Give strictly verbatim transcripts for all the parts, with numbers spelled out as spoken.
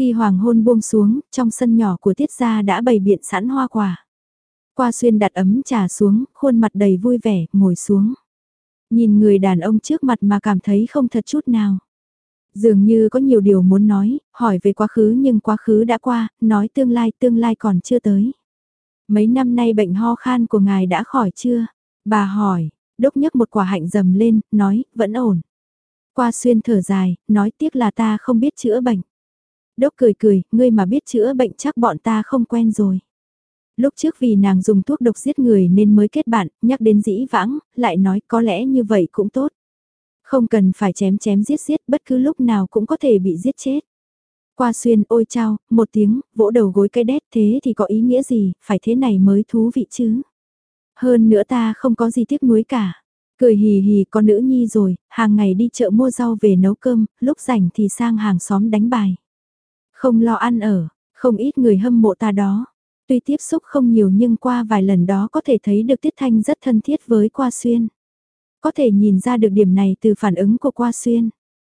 Khi hoàng hôn buông xuống, trong sân nhỏ của Tiết gia đã bày biện sẵn hoa quả. Qua Xuyên đặt ấm trà xuống, khuôn mặt đầy vui vẻ, ngồi xuống. Nhìn người đàn ông trước mặt mà cảm thấy không thật chút nào. Dường như có nhiều điều muốn nói, hỏi về quá khứ nhưng quá khứ đã qua, nói tương lai tương lai còn chưa tới. Mấy năm nay bệnh ho khan của ngài đã khỏi chưa? Bà hỏi, Đốc nhấc một quả hạnh dầm lên, nói, vẫn ổn. Qua Xuyên thở dài, nói tiếc là ta không biết chữa bệnh. Đốc cười cười, ngươi mà biết chữa bệnh chắc bọn ta không quen rồi. Lúc trước vì nàng dùng thuốc độc giết người nên mới kết bạn, nhắc đến dĩ vãng, lại nói có lẽ như vậy cũng tốt. Không cần phải chém chém giết giết, bất cứ lúc nào cũng có thể bị giết chết. Qua Xuyên, ôi chao, một tiếng, vỗ đầu gối cái đét, thế thì có ý nghĩa gì, phải thế này mới thú vị chứ. Hơn nữa ta không có gì tiếc nuối cả. Cười hì hì, có nữ nhi rồi, hàng ngày đi chợ mua rau về nấu cơm, lúc rảnh thì sang hàng xóm đánh bài. Không lo ăn ở, không ít người hâm mộ ta đó. Tuy tiếp xúc không nhiều nhưng qua vài lần đó có thể thấy được Tiết Thanh rất thân thiết với Qua Xuyên. Có thể nhìn ra được điểm này từ phản ứng của Qua Xuyên.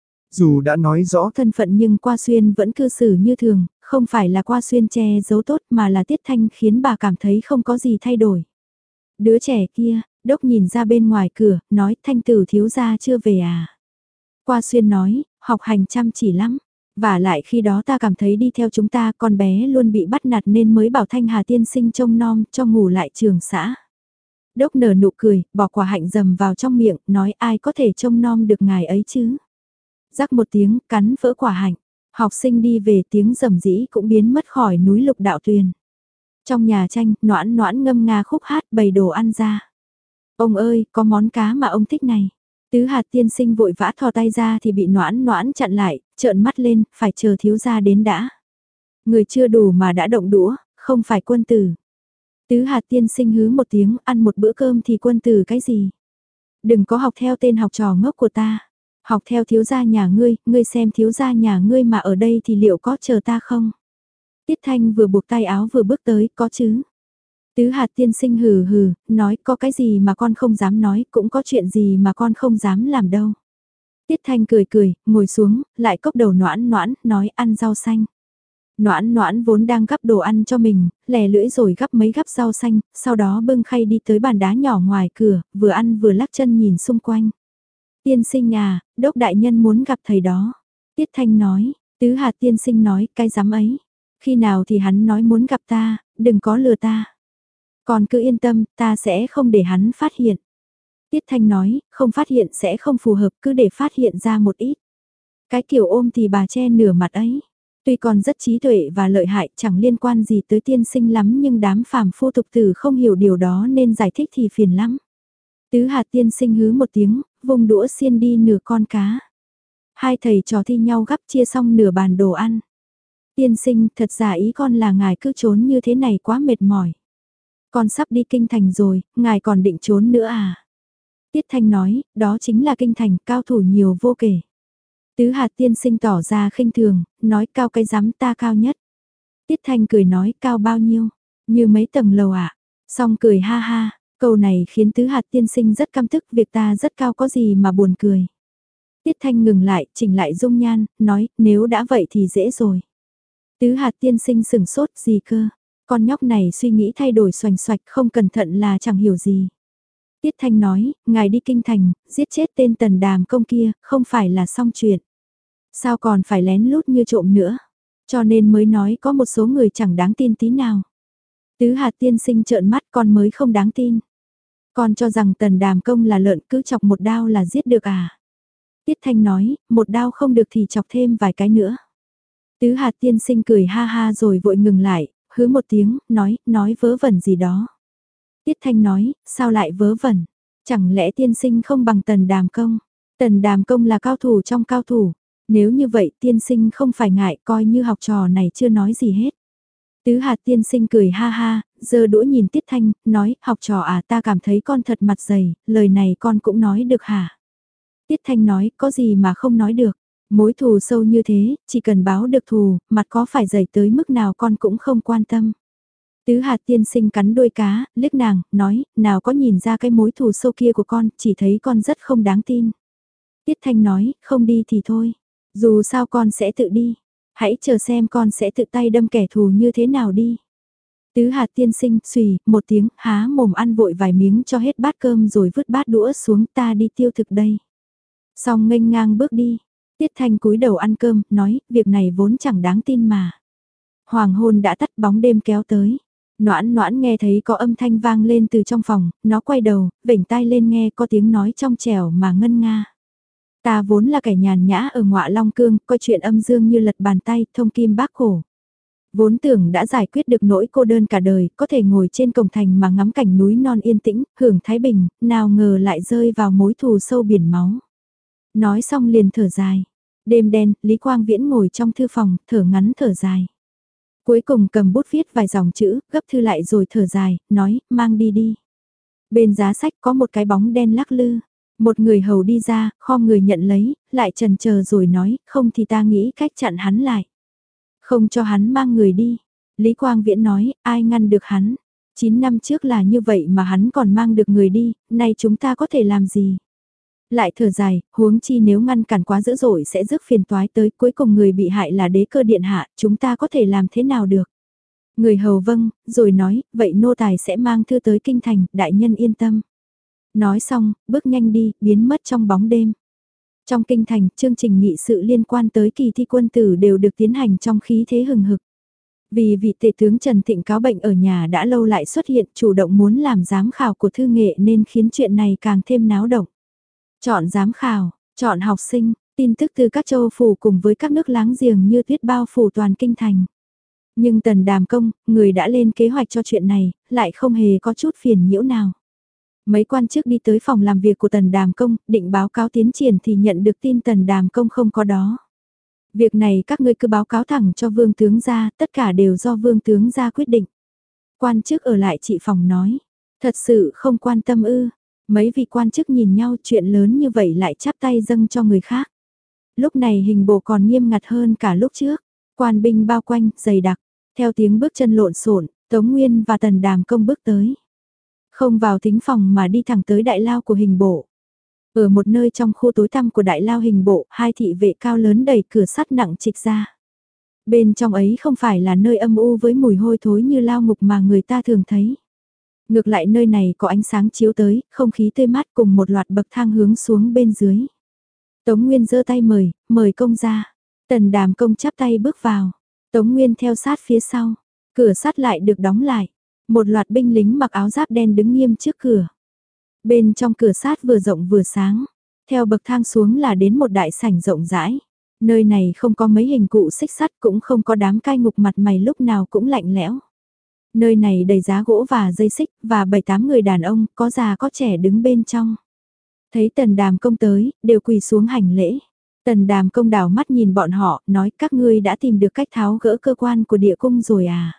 Dù đã nói rõ thân phận nhưng Qua Xuyên vẫn cư xử như thường, không phải là Qua Xuyên che giấu tốt mà là Tiết Thanh khiến bà cảm thấy không có gì thay đổi. Đứa trẻ kia, Đốc nhìn ra bên ngoài cửa, nói Thanh tử thiếu gia chưa về à. Qua Xuyên nói, học hành chăm chỉ lắm. Và lại khi đó ta cảm thấy đi theo chúng ta con bé luôn bị bắt nạt nên mới bảo Thanh Hà tiên sinh trông nom cho ngủ lại trường xã. Đốc nở nụ cười, bỏ quả hạnh dầm vào trong miệng, nói ai có thể trông nom được ngài ấy chứ. Rắc một tiếng, cắn vỡ quả hạnh. Học sinh đi về tiếng rầm rĩ cũng biến mất khỏi núi Lục Đạo Tuyền. Trong nhà tranh, Noãn Noãn ngâm nga khúc hát bày đồ ăn ra. Ông ơi, có món cá mà ông thích này. Tứ Hạt tiên sinh vội vã thò tay ra thì bị Noãn Noãn chặn lại, trợn mắt lên, phải chờ thiếu gia đến đã. Người chưa đủ mà đã động đũa, không phải quân tử. Tứ Hạt tiên sinh hứ một tiếng, ăn một bữa cơm thì quân tử cái gì? Đừng có học theo tên học trò ngốc của ta. Học theo thiếu gia nhà ngươi, ngươi xem thiếu gia nhà ngươi mà ở đây thì liệu có chờ ta không? Tiết Thanh vừa buộc tay áo vừa bước tới, có chứ? Tứ Hạt tiên sinh hừ hừ, nói có cái gì mà con không dám nói, cũng có chuyện gì mà con không dám làm đâu. Tiết Thanh cười cười, ngồi xuống, lại cốc đầu Noãn Noãn, nói ăn rau xanh. Noãn Noãn vốn đang gắp đồ ăn cho mình, lè lưỡi rồi gắp mấy gắp rau xanh, sau đó bưng khay đi tới bàn đá nhỏ ngoài cửa, vừa ăn vừa lắc chân nhìn xung quanh. Tiên sinh à, Đốc đại nhân muốn gặp thầy đó. Tiết Thanh nói, Tứ Hạt tiên sinh nói, cái dám ấy. Khi nào thì hắn nói muốn gặp ta, đừng có lừa ta. Còn cứ yên tâm, ta sẽ không để hắn phát hiện. Tiết Thanh nói, không phát hiện sẽ không phù hợp, cứ để phát hiện ra một ít. Cái kiểu ôm thì bà che nửa mặt ấy. Tuy còn rất trí tuệ và lợi hại chẳng liên quan gì tới tiên sinh lắm nhưng đám phàm phu tục tử không hiểu điều đó nên giải thích thì phiền lắm. Tứ Hạt tiên sinh hứ một tiếng, vùng đũa xiên đi nửa con cá. Hai thầy trò thi nhau gắp chia xong nửa bàn đồ ăn. Tiên sinh, thật ra ý con là ngài cứ trốn như thế này quá mệt mỏi. Con sắp đi kinh thành rồi, ngài còn định trốn nữa à? Tiết Thanh nói, đó chính là kinh thành, cao thủ nhiều vô kể. Tứ Hạt tiên sinh tỏ ra khinh thường, nói cao cái rắm ta cao nhất. Tiết Thanh cười nói cao bao nhiêu? Như mấy tầng lầu ạ? À? Xong cười ha ha, câu này khiến Tứ Hạt tiên sinh rất căm tức, việc ta rất cao có gì mà buồn cười. Tiết Thanh ngừng lại, chỉnh lại dung nhan, nói nếu đã vậy thì dễ rồi. Tứ Hạt tiên sinh sừng sốt gì cơ? Con nhóc này suy nghĩ thay đổi xoành xoạch không cẩn thận là chẳng hiểu gì. Tiết Thanh nói, ngài đi kinh thành, giết chết tên Tần Đàm công kia, không phải là xong chuyện. Sao còn phải lén lút như trộm nữa? Cho nên mới nói có một số người chẳng đáng tin tí nào. Tứ Hạt tiên sinh trợn mắt con mới không đáng tin. Con cho rằng Tần Đàm công là lợn cứ chọc một đao là giết được à? Tiết Thanh nói, một đao không được thì chọc thêm vài cái nữa. Tứ Hạt tiên sinh cười ha ha rồi vội ngừng lại, hứ một tiếng, nói, nói vớ vẩn gì đó. Tiết Thanh nói, sao lại vớ vẩn? Chẳng lẽ tiên sinh không bằng Tần Đàm công? Tần Đàm công là cao thủ trong cao thủ. Nếu như vậy tiên sinh không phải ngại coi như học trò này chưa nói gì hết. Tứ Hạt tiên sinh cười ha ha, giơ đũa nhìn Tiết Thanh, nói, học trò à ta cảm thấy con thật mặt dày, lời này con cũng nói được hả? Tiết Thanh nói, có gì mà không nói được. Mối thù sâu như thế, chỉ cần báo được thù, mặt có phải dày tới mức nào con cũng không quan tâm. Tứ Hạt tiên sinh cắn đuôi cá, liếc nàng, nói, nào có nhìn ra cái mối thù sâu kia của con, chỉ thấy con rất không đáng tin. Tiết Thanh nói, không đi thì thôi, dù sao con sẽ tự đi. Hãy chờ xem con sẽ tự tay đâm kẻ thù như thế nào đi. Tứ hạt tiên sinh, xùy, một tiếng, há mồm ăn vội vài miếng cho hết bát cơm rồi vứt bát đũa xuống, ta đi tiêu thực đây. Xong nghênh ngang bước đi. Tiết Thanh cúi đầu ăn cơm, nói, việc này vốn chẳng đáng tin mà. Hoàng hôn đã tắt, bóng đêm kéo tới. Noãn noãn nghe thấy có âm thanh vang lên từ trong phòng, nó quay đầu, vểnh tai lên nghe có tiếng nói trong trẻo mà ngân nga. Ta vốn là kẻ nhàn nhã ở Ngọa Long Cương, coi chuyện âm dương như lật bàn tay, thông kim bác khổ. Vốn tưởng đã giải quyết được nỗi cô đơn cả đời, có thể ngồi trên cổng thành mà ngắm cảnh núi non yên tĩnh, hưởng thái bình, nào ngờ lại rơi vào mối thù sâu biển máu. Nói xong liền thở dài. Đêm đen, Lý Quang Viễn ngồi trong thư phòng, thở ngắn thở dài. Cuối cùng cầm bút viết vài dòng chữ, gấp thư lại rồi thở dài, nói, mang đi đi. Bên giá sách có một cái bóng đen lắc lư. Một người hầu đi ra, khom người nhận lấy, lại chần chờ rồi nói, không thì ta nghĩ cách chặn hắn lại. Không cho hắn mang người đi. Lý Quang Viễn nói, ai ngăn được hắn. Chín năm trước là như vậy mà hắn còn mang được người đi, nay chúng ta có thể làm gì? Lại thở dài, huống chi nếu ngăn cản quá dữ dội sẽ rước phiền toái tới, cuối cùng người bị hại là đế cơ điện hạ, chúng ta có thể làm thế nào được? Người hầu vâng, rồi nói, vậy nô tài sẽ mang thư tới kinh thành, đại nhân yên tâm. Nói xong, bước nhanh đi, biến mất trong bóng đêm. Trong kinh thành, chương trình nghị sự liên quan tới kỳ thi quân tử đều được tiến hành trong khí thế hừng hực. Vì vị tể tướng Trần Thịnh cáo bệnh ở nhà đã lâu lại xuất hiện chủ động muốn làm giám khảo của thư nghệ nên khiến chuyện này càng thêm náo động. Chọn giám khảo, chọn học sinh, tin tức từ các châu phủ cùng với các nước láng giềng như tuyết bao phủ toàn kinh thành. Nhưng Tần Đàm Công, người đã lên kế hoạch cho chuyện này, lại không hề có chút phiền nhiễu nào. Mấy quan chức đi tới phòng làm việc của Tần Đàm Công, định báo cáo tiến triển thì nhận được tin Tần Đàm Công không có đó. Việc này các ngươi cứ báo cáo thẳng cho Vương Tướng gia, tất cả đều do Vương Tướng gia quyết định. Quan chức ở lại trị phòng nói, thật sự không quan tâm ư. Mấy vị quan chức nhìn nhau chuyện lớn như vậy lại chắp tay dâng cho người khác. Lúc này hình bộ còn nghiêm ngặt hơn cả lúc trước. Quan binh bao quanh, dày đặc. Theo tiếng bước chân lộn xộn, Tống Nguyên và Tần Đàm Công bước tới. Không vào thính phòng mà đi thẳng tới đại lao của hình bộ. Ở một nơi trong khu tối tăm của đại lao hình bộ, hai thị vệ cao lớn đẩy cửa sắt nặng trịch ra. Bên trong ấy không phải là nơi âm u với mùi hôi thối như lao ngục mà người ta thường thấy. Ngược lại nơi này có ánh sáng chiếu tới, không khí tươi mát cùng một loạt bậc thang hướng xuống bên dưới. Tống Nguyên giơ tay mời, mời công ra. Tần Đàm Công chắp tay bước vào. Tống Nguyên theo sát phía sau. Cửa sắt lại được đóng lại. Một loạt binh lính mặc áo giáp đen đứng nghiêm trước cửa. Bên trong cửa sắt vừa rộng vừa sáng. Theo bậc thang xuống là đến một đại sảnh rộng rãi. Nơi này không có mấy hình cụ xích sắt cũng không có đám cai ngục mặt mày lúc nào cũng lạnh lẽo. Nơi này đầy giá gỗ và dây xích, và bảy tám người đàn ông, có già có trẻ đứng bên trong. Thấy Tần Đàm Công tới, đều quỳ xuống hành lễ. Tần Đàm Công đảo mắt nhìn bọn họ, nói các ngươi đã tìm được cách tháo gỡ cơ quan của địa cung rồi à.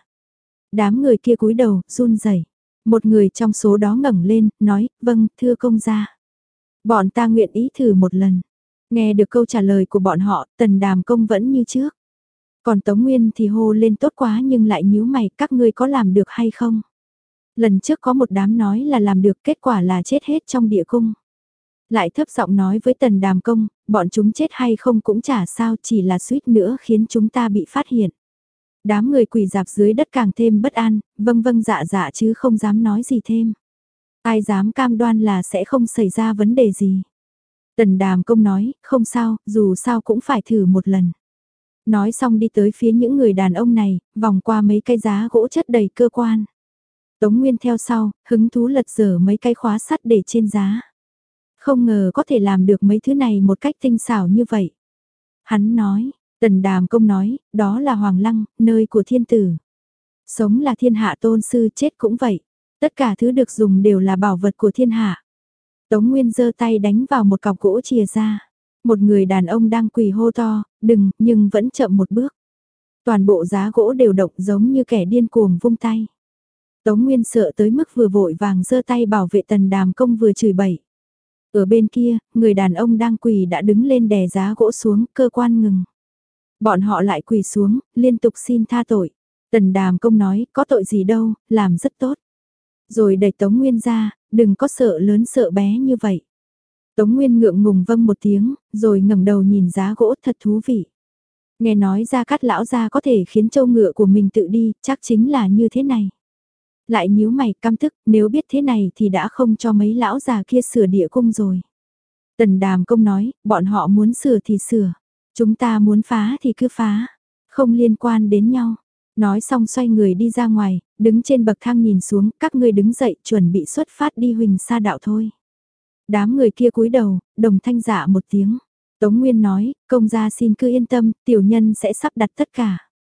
Đám người kia cúi đầu, run rẩy. Một người trong số đó ngẩng lên, nói, vâng, thưa công gia. Bọn ta nguyện ý thử một lần. Nghe được câu trả lời của bọn họ, Tần Đàm Công vẫn như trước. Còn Tống Nguyên thì hô lên tốt quá nhưng lại nhíu mày, các ngươi có làm được hay không? Lần trước có một đám nói là làm được, kết quả là chết hết trong địa cung. Lại thấp giọng nói với Tần Đàm Công, bọn chúng chết hay không cũng chả sao, chỉ là suýt nữa khiến chúng ta bị phát hiện. Đám người quỳ dạp dưới đất càng thêm bất an, vâng vâng dạ dạ chứ không dám nói gì thêm. Ai dám cam đoan là sẽ không xảy ra vấn đề gì. Tần Đàm Công nói, không sao, dù sao cũng phải thử một lần. Nói xong đi tới phía những người đàn ông này, vòng qua mấy cây giá gỗ chất đầy cơ quan. Tống Nguyên theo sau, hứng thú lật dở mấy cái khóa sắt để trên giá. Không ngờ có thể làm được mấy thứ này một cách tinh xảo như vậy. Hắn nói, Tần Đàm Công nói, đó là Hoàng Lăng, nơi của thiên tử. Sống là thiên hạ tôn sư, chết cũng vậy. Tất cả thứ được dùng đều là bảo vật của thiên hạ. Tống Nguyên giơ tay đánh vào một cọc gỗ chìa ra. Một người đàn ông đang quỳ hô to, đừng, nhưng vẫn chậm một bước. Toàn bộ giá gỗ đều động giống như kẻ điên cuồng vung tay. Tống Nguyên sợ tới mức vừa vội vàng giơ tay bảo vệ Tần Đàm Công vừa chửi bậy. Ở bên kia, người đàn ông đang quỳ đã đứng lên đè giá gỗ xuống, cơ quan ngừng. Bọn họ lại quỳ xuống, liên tục xin tha tội. Tần Đàm Công nói, có tội gì đâu, làm rất tốt. Rồi đẩy Tống Nguyên ra, đừng có sợ lớn sợ bé như vậy. Tống Nguyên ngượng ngùng vâng một tiếng, rồi ngẩng đầu nhìn giá gỗ thật thú vị. Nghe nói Gia Cát lão gia có thể khiến châu ngựa của mình tự đi, chắc chính là như thế này. Lại nhíu mày căm tức, nếu biết thế này thì đã không cho mấy lão già kia sửa địa cung rồi. Tần Đàm Công nói, bọn họ muốn sửa thì sửa, chúng ta muốn phá thì cứ phá, không liên quan đến nhau. Nói xong xoay người đi ra ngoài, đứng trên bậc thang nhìn xuống, các ngươi đứng dậy chuẩn bị xuất phát đi Huỳnh Sa Đạo thôi. Đám người kia cúi đầu, đồng thanh dạ một tiếng. Tống Nguyên nói, công gia xin cứ yên tâm, tiểu nhân sẽ sắp đặt tất cả.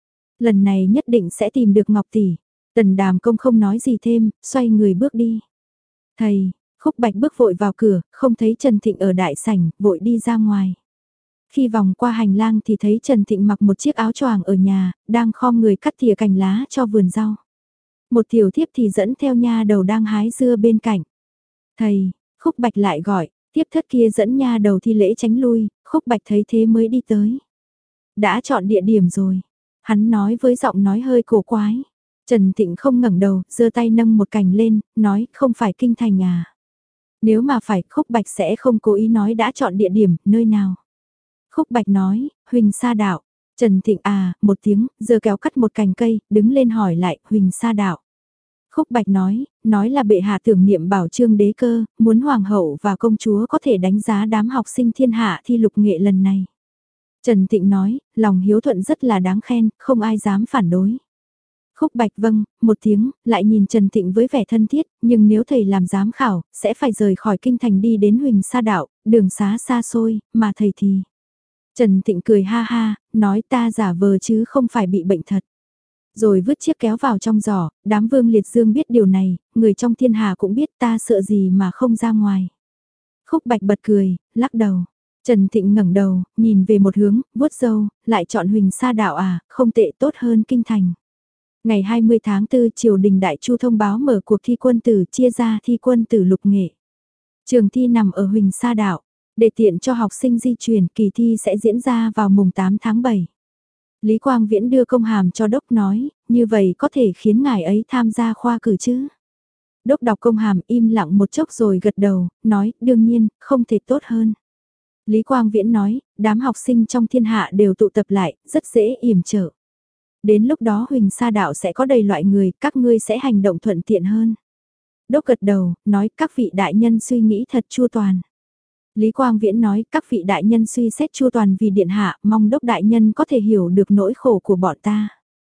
Lần này nhất định sẽ tìm được Ngọc Tỷ. Tần Đàm Công không nói gì thêm, xoay người bước đi. Thầy, Khúc Bạch bước vội vào cửa, không thấy Trần Thịnh ở đại sảnh, vội đi ra ngoài. Khi vòng qua hành lang thì thấy Trần Thịnh mặc một chiếc áo choàng ở nhà, đang khom người cắt tỉa cành lá cho vườn rau. Một tiểu thiếp thì dẫn theo nha đầu đang hái dưa bên cạnh. Thầy, Khúc Bạch lại gọi, tiếp thất kia dẫn nha đầu thi lễ tránh lui, Khúc Bạch thấy thế mới đi tới. Đã chọn địa điểm rồi. Hắn nói với giọng nói hơi cổ quái. Trần Thịnh không ngẩng đầu, giơ tay nâng một cành lên, nói không phải kinh thành à. Nếu mà phải, Khúc Bạch sẽ không cố ý nói đã chọn địa điểm, nơi nào. Khúc Bạch nói, Huỳnh Sa Đạo. Trần Thịnh à, một tiếng, giơ kéo cắt một cành cây, đứng lên hỏi lại, Huỳnh Sa Đạo. Khúc Bạch nói, nói là bệ hạ tưởng niệm bảo trương đế cơ, muốn hoàng hậu và công chúa có thể đánh giá đám học sinh thiên hạ thi lục nghệ lần này. Trần Thịnh nói, lòng hiếu thuận rất là đáng khen, không ai dám phản đối. Khúc Bạch vâng, một tiếng, lại nhìn Trần Thịnh với vẻ thân thiết, nhưng nếu thầy làm giám khảo, sẽ phải rời khỏi kinh thành đi đến Huỳnh Sa Đạo, đường xá xa xôi, mà thầy thì... Trần Thịnh cười ha ha, nói ta giả vờ chứ không phải bị bệnh thật. Rồi vứt chiếc kéo vào trong giỏ, đám Vương Liệt Dương biết điều này, người trong thiên hà cũng biết ta sợ gì mà không ra ngoài. Khúc Bạch bật cười, lắc đầu. Trần Thịnh ngẩng đầu, nhìn về một hướng, vuốt râu, lại chọn Huỳnh Sa Đạo à, không tệ tốt hơn kinh thành. Ngày hai mươi tháng tư triều đình Đại Chu thông báo mở cuộc thi quân tử chia ra thi quân tử lục nghệ. Trường thi nằm ở Huỳnh Sa Đạo, để tiện cho học sinh di chuyển kỳ thi sẽ diễn ra vào mùng tám tháng bảy. Lý Quang Viễn đưa công hàm cho Đốc nói, như vậy có thể khiến ngài ấy tham gia khoa cử chứ. Đốc đọc công hàm im lặng một chốc rồi gật đầu, nói đương nhiên, không thể tốt hơn. Lý Quang Viễn nói, đám học sinh trong thiên hạ đều tụ tập lại, rất dễ yểm trở. Đến lúc đó Huỳnh Sa Đạo sẽ có đầy loại người, các ngươi sẽ hành động thuận tiện hơn. Đốc gật đầu, nói các vị đại nhân suy nghĩ thật chu toàn. Lý Quang Viễn nói các vị đại nhân suy xét chu toàn vì điện hạ, mong Đốc đại nhân có thể hiểu được nỗi khổ của bọn ta.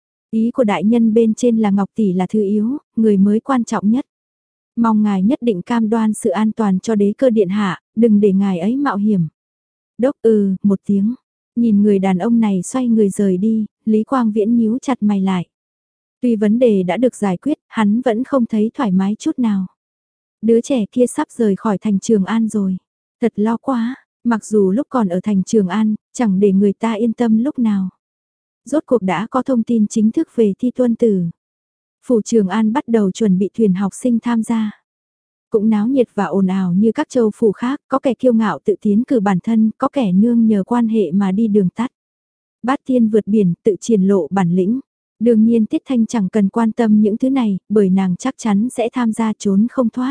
Ý của đại nhân bên trên là Ngọc Tỷ là thứ yếu, người mới quan trọng nhất. Mong ngài nhất định cam đoan sự an toàn cho đế cơ điện hạ, đừng để ngài ấy mạo hiểm. Đốc ừ, một tiếng. Nhìn người đàn ông này xoay người rời đi, Lý Quang Viễn nhíu chặt mày lại. Tuy vấn đề đã được giải quyết, hắn vẫn không thấy thoải mái chút nào. Đứa trẻ kia sắp rời khỏi thành Trường An rồi. Thật lo quá, mặc dù lúc còn ở thành Trường An, chẳng để người ta yên tâm lúc nào. Rốt cuộc đã có thông tin chính thức về thi tuân tử. Phủ Trường An bắt đầu chuẩn bị thuyền học sinh tham gia. Cũng náo nhiệt và ồn ào như các châu phủ khác, có kẻ kiêu ngạo tự tiến cử bản thân, có kẻ nương nhờ quan hệ mà đi đường tắt. Bát Thiên vượt biển, tự triển lộ bản lĩnh. Đương nhiên Tiết Thanh chẳng cần quan tâm những thứ này, bởi nàng chắc chắn sẽ tham gia trốn không thoát.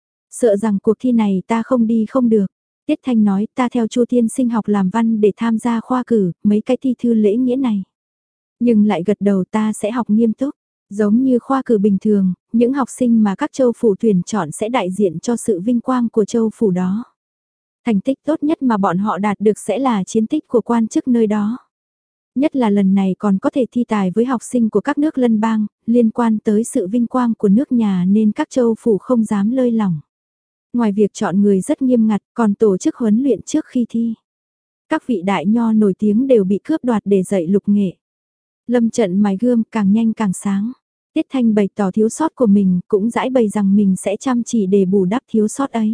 Sợ rằng cuộc thi này ta không đi không được. Tiết Thanh nói ta theo Chu Tiên Sinh học làm văn để tham gia khoa cử, mấy cái thi thư lễ nghĩa này. Nhưng lại gật đầu ta sẽ học nghiêm túc. Giống như khoa cử bình thường, những học sinh mà các châu phủ tuyển chọn sẽ đại diện cho sự vinh quang của châu phủ đó. Thành tích tốt nhất mà bọn họ đạt được sẽ là chiến tích của quan chức nơi đó. Nhất là lần này còn có thể thi tài với học sinh của các nước lân bang, liên quan tới sự vinh quang của nước nhà nên các châu phủ không dám lơi lỏng. Ngoài việc chọn người rất nghiêm ngặt còn tổ chức huấn luyện trước khi thi. Các vị đại nho nổi tiếng đều bị cướp đoạt để dạy lục nghệ. Lâm trận mài gươm càng nhanh càng sáng. Tiết Thanh bày tỏ thiếu sót của mình cũng giải bày rằng mình sẽ chăm chỉ để bù đắp thiếu sót ấy.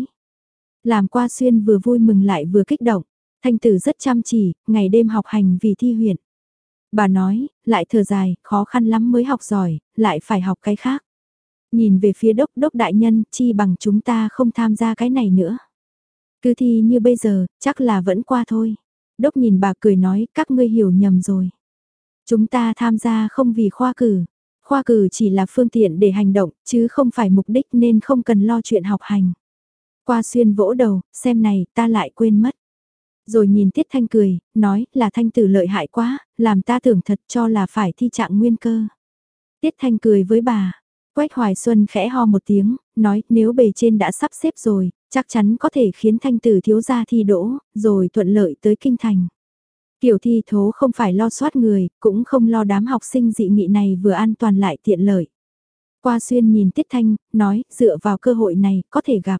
Làm qua xuyên vừa vui mừng lại vừa kích động. Thanh tử rất chăm chỉ, ngày đêm học hành vì thi huyện. Bà nói, lại thở dài, khó khăn lắm mới học giỏi, lại phải học cái khác. Nhìn về phía đốc đốc đại nhân, chi bằng chúng ta không tham gia cái này nữa. Cứ thi như bây giờ, chắc là vẫn qua thôi. Đốc nhìn bà cười nói, các ngươi hiểu nhầm rồi. Chúng ta tham gia không vì khoa cử. Khoa cử chỉ là phương tiện để hành động, chứ không phải mục đích nên không cần lo chuyện học hành. Qua xuyên vỗ đầu, xem này, ta lại quên mất. Rồi nhìn Tiết Thanh cười, nói là Thanh tử lợi hại quá, làm ta tưởng thật cho là phải thi trạng nguyên cơ. Tiết Thanh cười với bà, Quách Hoài Xuân khẽ ho một tiếng, nói nếu bề trên đã sắp xếp rồi, chắc chắn có thể khiến Thanh tử thiếu gia thi đỗ, rồi thuận lợi tới kinh thành. Kiểu thi thố không phải lo soát người, cũng không lo đám học sinh dị nghị này vừa an toàn lại tiện lợi. Qua Xuyên nhìn Tiết Thanh, nói dựa vào cơ hội này có thể gặp.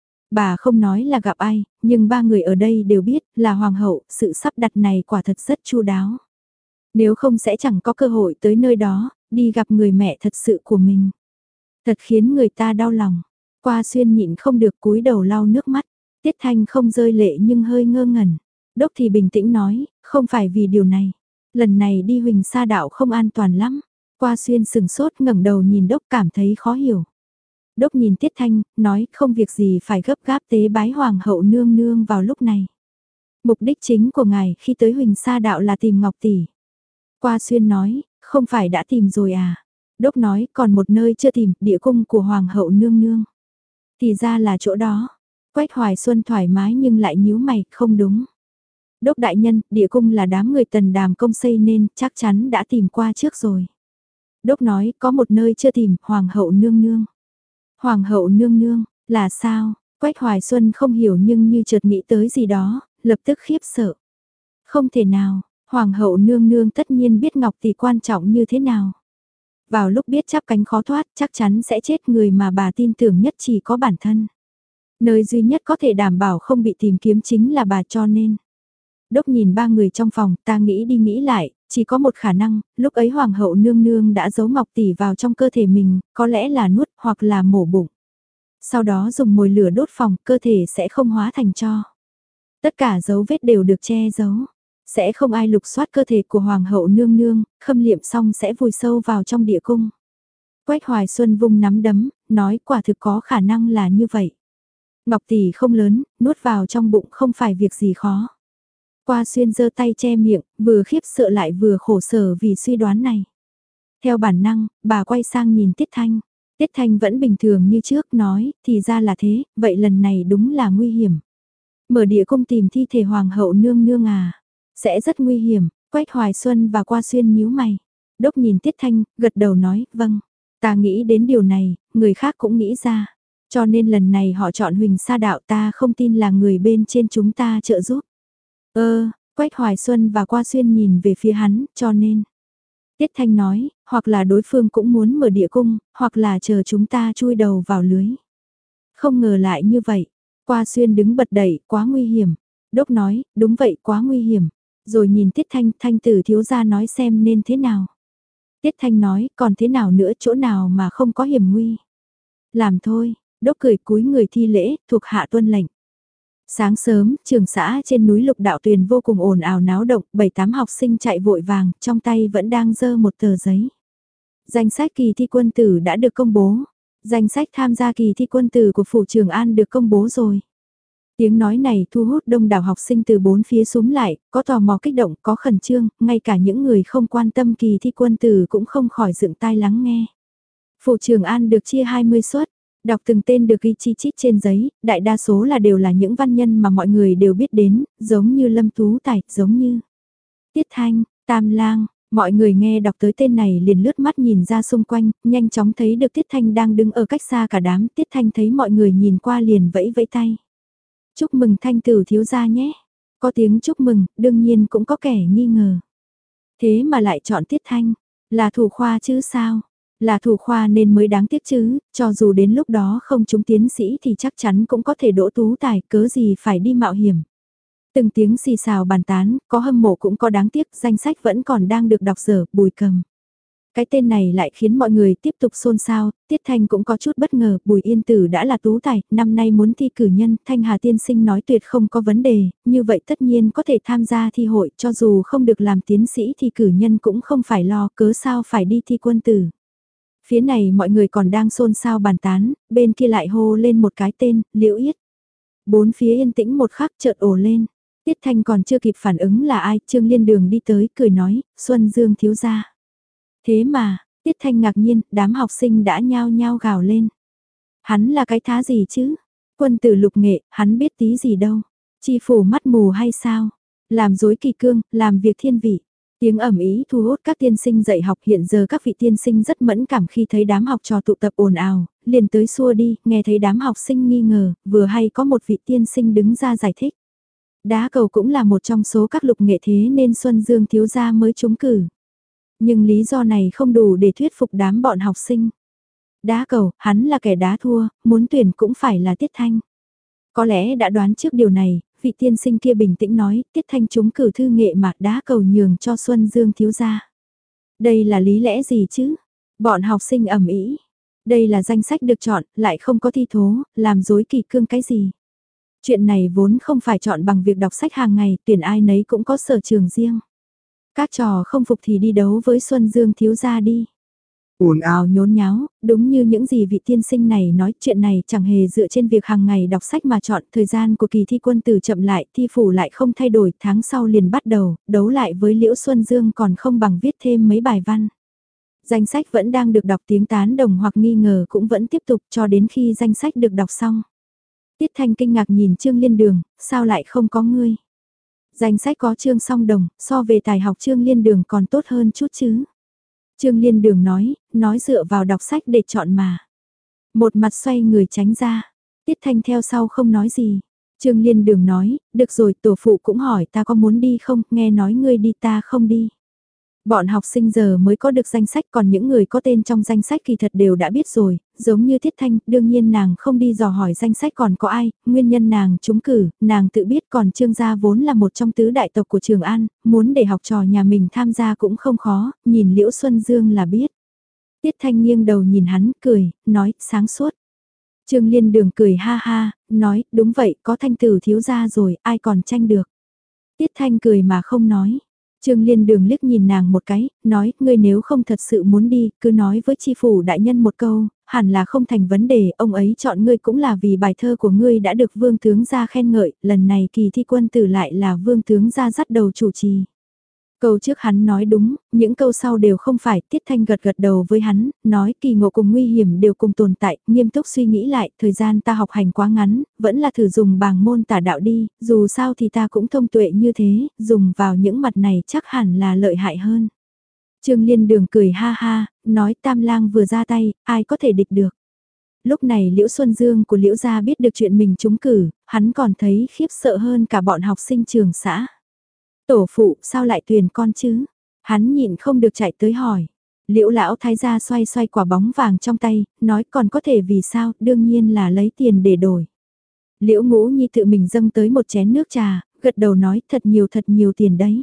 Bà không nói là gặp ai, nhưng ba người ở đây đều biết là hoàng hậu, sự sắp đặt này quả thật rất chu đáo. Nếu không sẽ chẳng có cơ hội tới nơi đó, đi gặp người mẹ thật sự của mình. Thật khiến người ta đau lòng. Qua Xuyên nhịn không được cúi đầu lau nước mắt. Tiết Thanh không rơi lệ nhưng hơi ngơ ngẩn. Đốc thì bình tĩnh nói, không phải vì điều này. Lần này đi Huỳnh Sa Đạo không an toàn lắm. Qua Xuyên sừng sốt ngẩng đầu nhìn Đốc cảm thấy khó hiểu. Đốc nhìn Tiết Thanh, nói không việc gì phải gấp gáp tế bái hoàng hậu nương nương vào lúc này. Mục đích chính của ngài khi tới Huỳnh Sa Đạo là tìm Ngọc Tỷ. Qua Xuyên nói, không phải đã tìm rồi à? Đốc nói, còn một nơi chưa tìm, địa cung của hoàng hậu nương nương. Thì ra là chỗ đó. Quách Hoài Xuân thoải mái nhưng lại nhíu mày, không đúng. Đốc đại nhân, địa cung là đám người Tần Đàm Công xây nên chắc chắn đã tìm qua trước rồi. Đốc nói, có một nơi chưa tìm, hoàng hậu nương nương. Hoàng hậu nương nương, là sao? Quách Hoài Xuân không hiểu nhưng như chợt nghĩ tới gì đó, lập tức khiếp sợ. Không thể nào, hoàng hậu nương nương tất nhiên biết Ngọc Tỷ quan trọng như thế nào. Vào lúc biết chắp cánh khó thoát chắc chắn sẽ chết, người mà bà tin tưởng nhất chỉ có bản thân. Nơi duy nhất có thể đảm bảo không bị tìm kiếm chính là bà, cho nên. Đốc nhìn ba người trong phòng, ta nghĩ đi nghĩ lại, chỉ có một khả năng, lúc ấy hoàng hậu nương nương đã giấu Ngọc Tỷ vào trong cơ thể mình, có lẽ là nuốt hoặc là mổ bụng. Sau đó dùng mồi lửa đốt phòng, cơ thể sẽ không hóa thành tro. Tất cả dấu vết đều được che giấu. Sẽ không ai lục soát cơ thể của hoàng hậu nương nương, khâm liệm xong sẽ vùi sâu vào trong địa cung. Quách Hoài Xuân vung nắm đấm, nói quả thực có khả năng là như vậy. Ngọc Tỷ không lớn, nuốt vào trong bụng không phải việc gì khó. Qua Xuyên giơ tay che miệng, vừa khiếp sợ lại vừa khổ sở vì suy đoán này. Theo bản năng, bà quay sang nhìn Tiết Thanh. Tiết Thanh vẫn bình thường như trước, nói, thì ra là thế, vậy lần này đúng là nguy hiểm. Mở địa cung tìm thi thể hoàng hậu nương nương à, sẽ rất nguy hiểm. Quách Hoài Xuân và Qua Xuyên nhíu mày. Đốc nhìn Tiết Thanh, gật đầu nói, vâng, ta nghĩ đến điều này, người khác cũng nghĩ ra. Cho nên lần này họ chọn Huỳnh Sa Đạo, ta không tin là người bên trên chúng ta trợ giúp. Ơ, Quách Hoài Xuân và Qua Xuyên nhìn về phía hắn, cho nên. Tiết Thanh nói, hoặc là đối phương cũng muốn mở địa cung, hoặc là chờ chúng ta chui đầu vào lưới. Không ngờ lại như vậy. Qua Xuyên đứng bật dậy, quá nguy hiểm. Đốc nói, đúng vậy, quá nguy hiểm. Rồi nhìn Tiết Thanh, Thanh tử thiếu gia nói xem nên thế nào. Tiết Thanh nói, còn thế nào nữa, chỗ nào mà không có hiểm nguy. Làm thôi, Đốc cười cúi người thi lễ, thuộc hạ tuân lệnh. Sáng sớm, trường xã trên núi Lục Đạo Tuyền vô cùng ồn ào náo động, bảy tám học sinh chạy vội vàng, trong tay vẫn đang giơ một tờ giấy. Danh sách kỳ thi quân tử đã được công bố. Danh sách tham gia kỳ thi quân tử của Phủ Trường An được công bố rồi. Tiếng nói này thu hút đông đảo học sinh từ bốn phía xúm lại, có tò mò kích động, có khẩn trương, ngay cả những người không quan tâm kỳ thi quân tử cũng không khỏi dựng tai lắng nghe. Phủ Trường An được chia hai mươi suất. Đọc từng tên được ghi chi chít trên giấy, đại đa số là đều là những văn nhân mà mọi người đều biết đến, giống như Lâm Tú Tài, giống như Tiết Thanh, Tam Lang. Mọi người nghe đọc tới tên này liền lướt mắt nhìn ra xung quanh, nhanh chóng thấy được Tiết Thanh đang đứng ở cách xa cả đám. Tiết Thanh thấy mọi người nhìn qua liền vẫy vẫy tay. Chúc mừng Thanh tử thiếu gia nhé. Có tiếng chúc mừng, đương nhiên cũng có kẻ nghi ngờ. Thế mà lại chọn Tiết Thanh, là thủ khoa chứ sao? Là thủ khoa nên mới đáng tiếc chứ, cho dù đến lúc đó không trúng tiến sĩ thì chắc chắn cũng có thể đỗ tú tài, cớ gì phải đi mạo hiểm. Từng tiếng xì xào bàn tán, có hâm mộ cũng có đáng tiếc, danh sách vẫn còn đang được đọc dở, Bùi Cầm. Cái tên này lại khiến mọi người tiếp tục xôn xao, Tiết Thanh cũng có chút bất ngờ, Bùi Yên Tử đã là tú tài, năm nay muốn thi cử nhân, Thanh Hà tiên sinh nói tuyệt không có vấn đề, như vậy tất nhiên có thể tham gia thi hội, cho dù không được làm tiến sĩ thì cử nhân cũng không phải lo, cớ sao phải đi thi quân tử. Phía này mọi người còn đang xôn xao bàn tán, bên kia lại hô lên một cái tên, Liễu Yết. Bốn phía yên tĩnh một khắc chợt ồ lên. Tiết Thanh còn chưa kịp phản ứng là ai, Trương Liên Đường đi tới, cười nói, Xuân Dương thiếu gia. Thế mà, Tiết Thanh ngạc nhiên, đám học sinh đã nhao nhao gào lên. Hắn là cái thá gì chứ? Quân tử lục nghệ, hắn biết tí gì đâu. Chi phủ mắt mù hay sao? Làm dối kỳ cương, làm việc thiên vị. Tiếng ầm ĩ thu hút các tiên sinh dạy học, hiện giờ các vị tiên sinh rất mẫn cảm khi thấy đám học trò tụ tập ồn ào, liền tới xua đi, nghe thấy đám học sinh nghi ngờ, vừa hay có một vị tiên sinh đứng ra giải thích. Đá cầu cũng là một trong số các lục nghệ thế nên Xuân Dương thiếu gia mới trúng cử. Nhưng lý do này không đủ để thuyết phục đám bọn học sinh. Đá cầu, hắn là kẻ đá thua, muốn tuyển cũng phải là Tiết Thanh. Có lẽ đã đoán trước điều này, vị tiên sinh kia bình tĩnh nói, Tiết Thanh trúng cử thư nghệ mà đá cầu nhường cho Xuân Dương thiếu gia. Đây là lý lẽ gì chứ? Bọn học sinh ầm ĩ. Đây là danh sách được chọn, lại không có thi thố, làm dối kỳ cương cái gì? Chuyện này vốn không phải chọn bằng việc đọc sách hàng ngày, tuyển ai nấy cũng có sở trường riêng. Các trò không phục thì đi đấu với Xuân Dương thiếu gia đi. Ồn ào nhốn nháo, đúng như những gì vị tiên sinh này nói, chuyện này chẳng hề dựa trên việc hàng ngày đọc sách mà chọn, thời gian của kỳ thi quân tử chậm lại, thi phủ lại không thay đổi, tháng sau liền bắt đầu, đấu lại với Liễu Xuân Dương còn không bằng viết thêm mấy bài văn. Danh sách vẫn đang được đọc, tiếng tán đồng hoặc nghi ngờ cũng vẫn tiếp tục cho đến khi danh sách được đọc xong. Tiết Thanh kinh ngạc nhìn Trương Liên Đường, sao lại không có ngươi? Danh sách có Trương Song Đồng, so về tài học Trương Liên Đường còn tốt hơn chút chứ. Trương Liên Đường nói, nói dựa vào đọc sách để chọn mà. Một mặt xoay người tránh ra, Tiết Thanh theo sau không nói gì. Trương Liên Đường nói, được rồi, tổ phụ cũng hỏi ta có muốn đi không, nghe nói ngươi đi ta không đi. Bọn học sinh giờ mới có được danh sách, còn những người có tên trong danh sách kỳ thật đều đã biết rồi, giống như Tiết Thanh, đương nhiên nàng không đi dò hỏi danh sách còn có ai, nguyên nhân nàng trúng cử, nàng tự biết, còn Trương gia vốn là một trong tứ đại tộc của Trường An, muốn để học trò nhà mình tham gia cũng không khó, nhìn Liễu Xuân Dương là biết. Tiết Thanh nghiêng đầu nhìn hắn, cười, nói, sáng suốt. Trương Liên Đường cười ha ha, nói, đúng vậy, có Thanh tử thiếu gia rồi, ai còn tranh được. Tiết Thanh cười mà không nói. Trương Liên Đường liếc nhìn nàng một cái, nói, ngươi nếu không thật sự muốn đi, cứ nói với chi phủ đại nhân một câu, hẳn là không thành vấn đề, ông ấy chọn ngươi cũng là vì bài thơ của ngươi đã được vương tướng gia khen ngợi, lần này kỳ thi quân tử lại là vương tướng gia dắt đầu chủ trì. Câu trước hắn nói đúng, những câu sau đều không phải, Tiết Thanh gật gật đầu với hắn, nói kỳ ngộ cùng nguy hiểm đều cùng tồn tại, nghiêm túc suy nghĩ lại, thời gian ta học hành quá ngắn, vẫn là thử dùng bảng môn tả đạo đi, dù sao thì ta cũng thông tuệ như thế, dùng vào những mặt này chắc hẳn là lợi hại hơn. Trương Liên Đường cười ha ha, nói Tam Lang vừa ra tay, ai có thể địch được. Lúc này Liễu Xuân Dương của Liễu gia biết được chuyện mình trúng cử, hắn còn thấy khiếp sợ hơn cả bọn học sinh trường xã. Tổ phụ, sao lại tuyển con chứ? Hắn nhịn không được chạy tới hỏi. Liễu lão thái gia xoay xoay quả bóng vàng trong tay, nói còn có thể vì sao, đương nhiên là lấy tiền để đổi. Liễu Ngũ Nhi tự mình dâng tới một chén nước trà, gật đầu nói thật nhiều thật nhiều tiền đấy.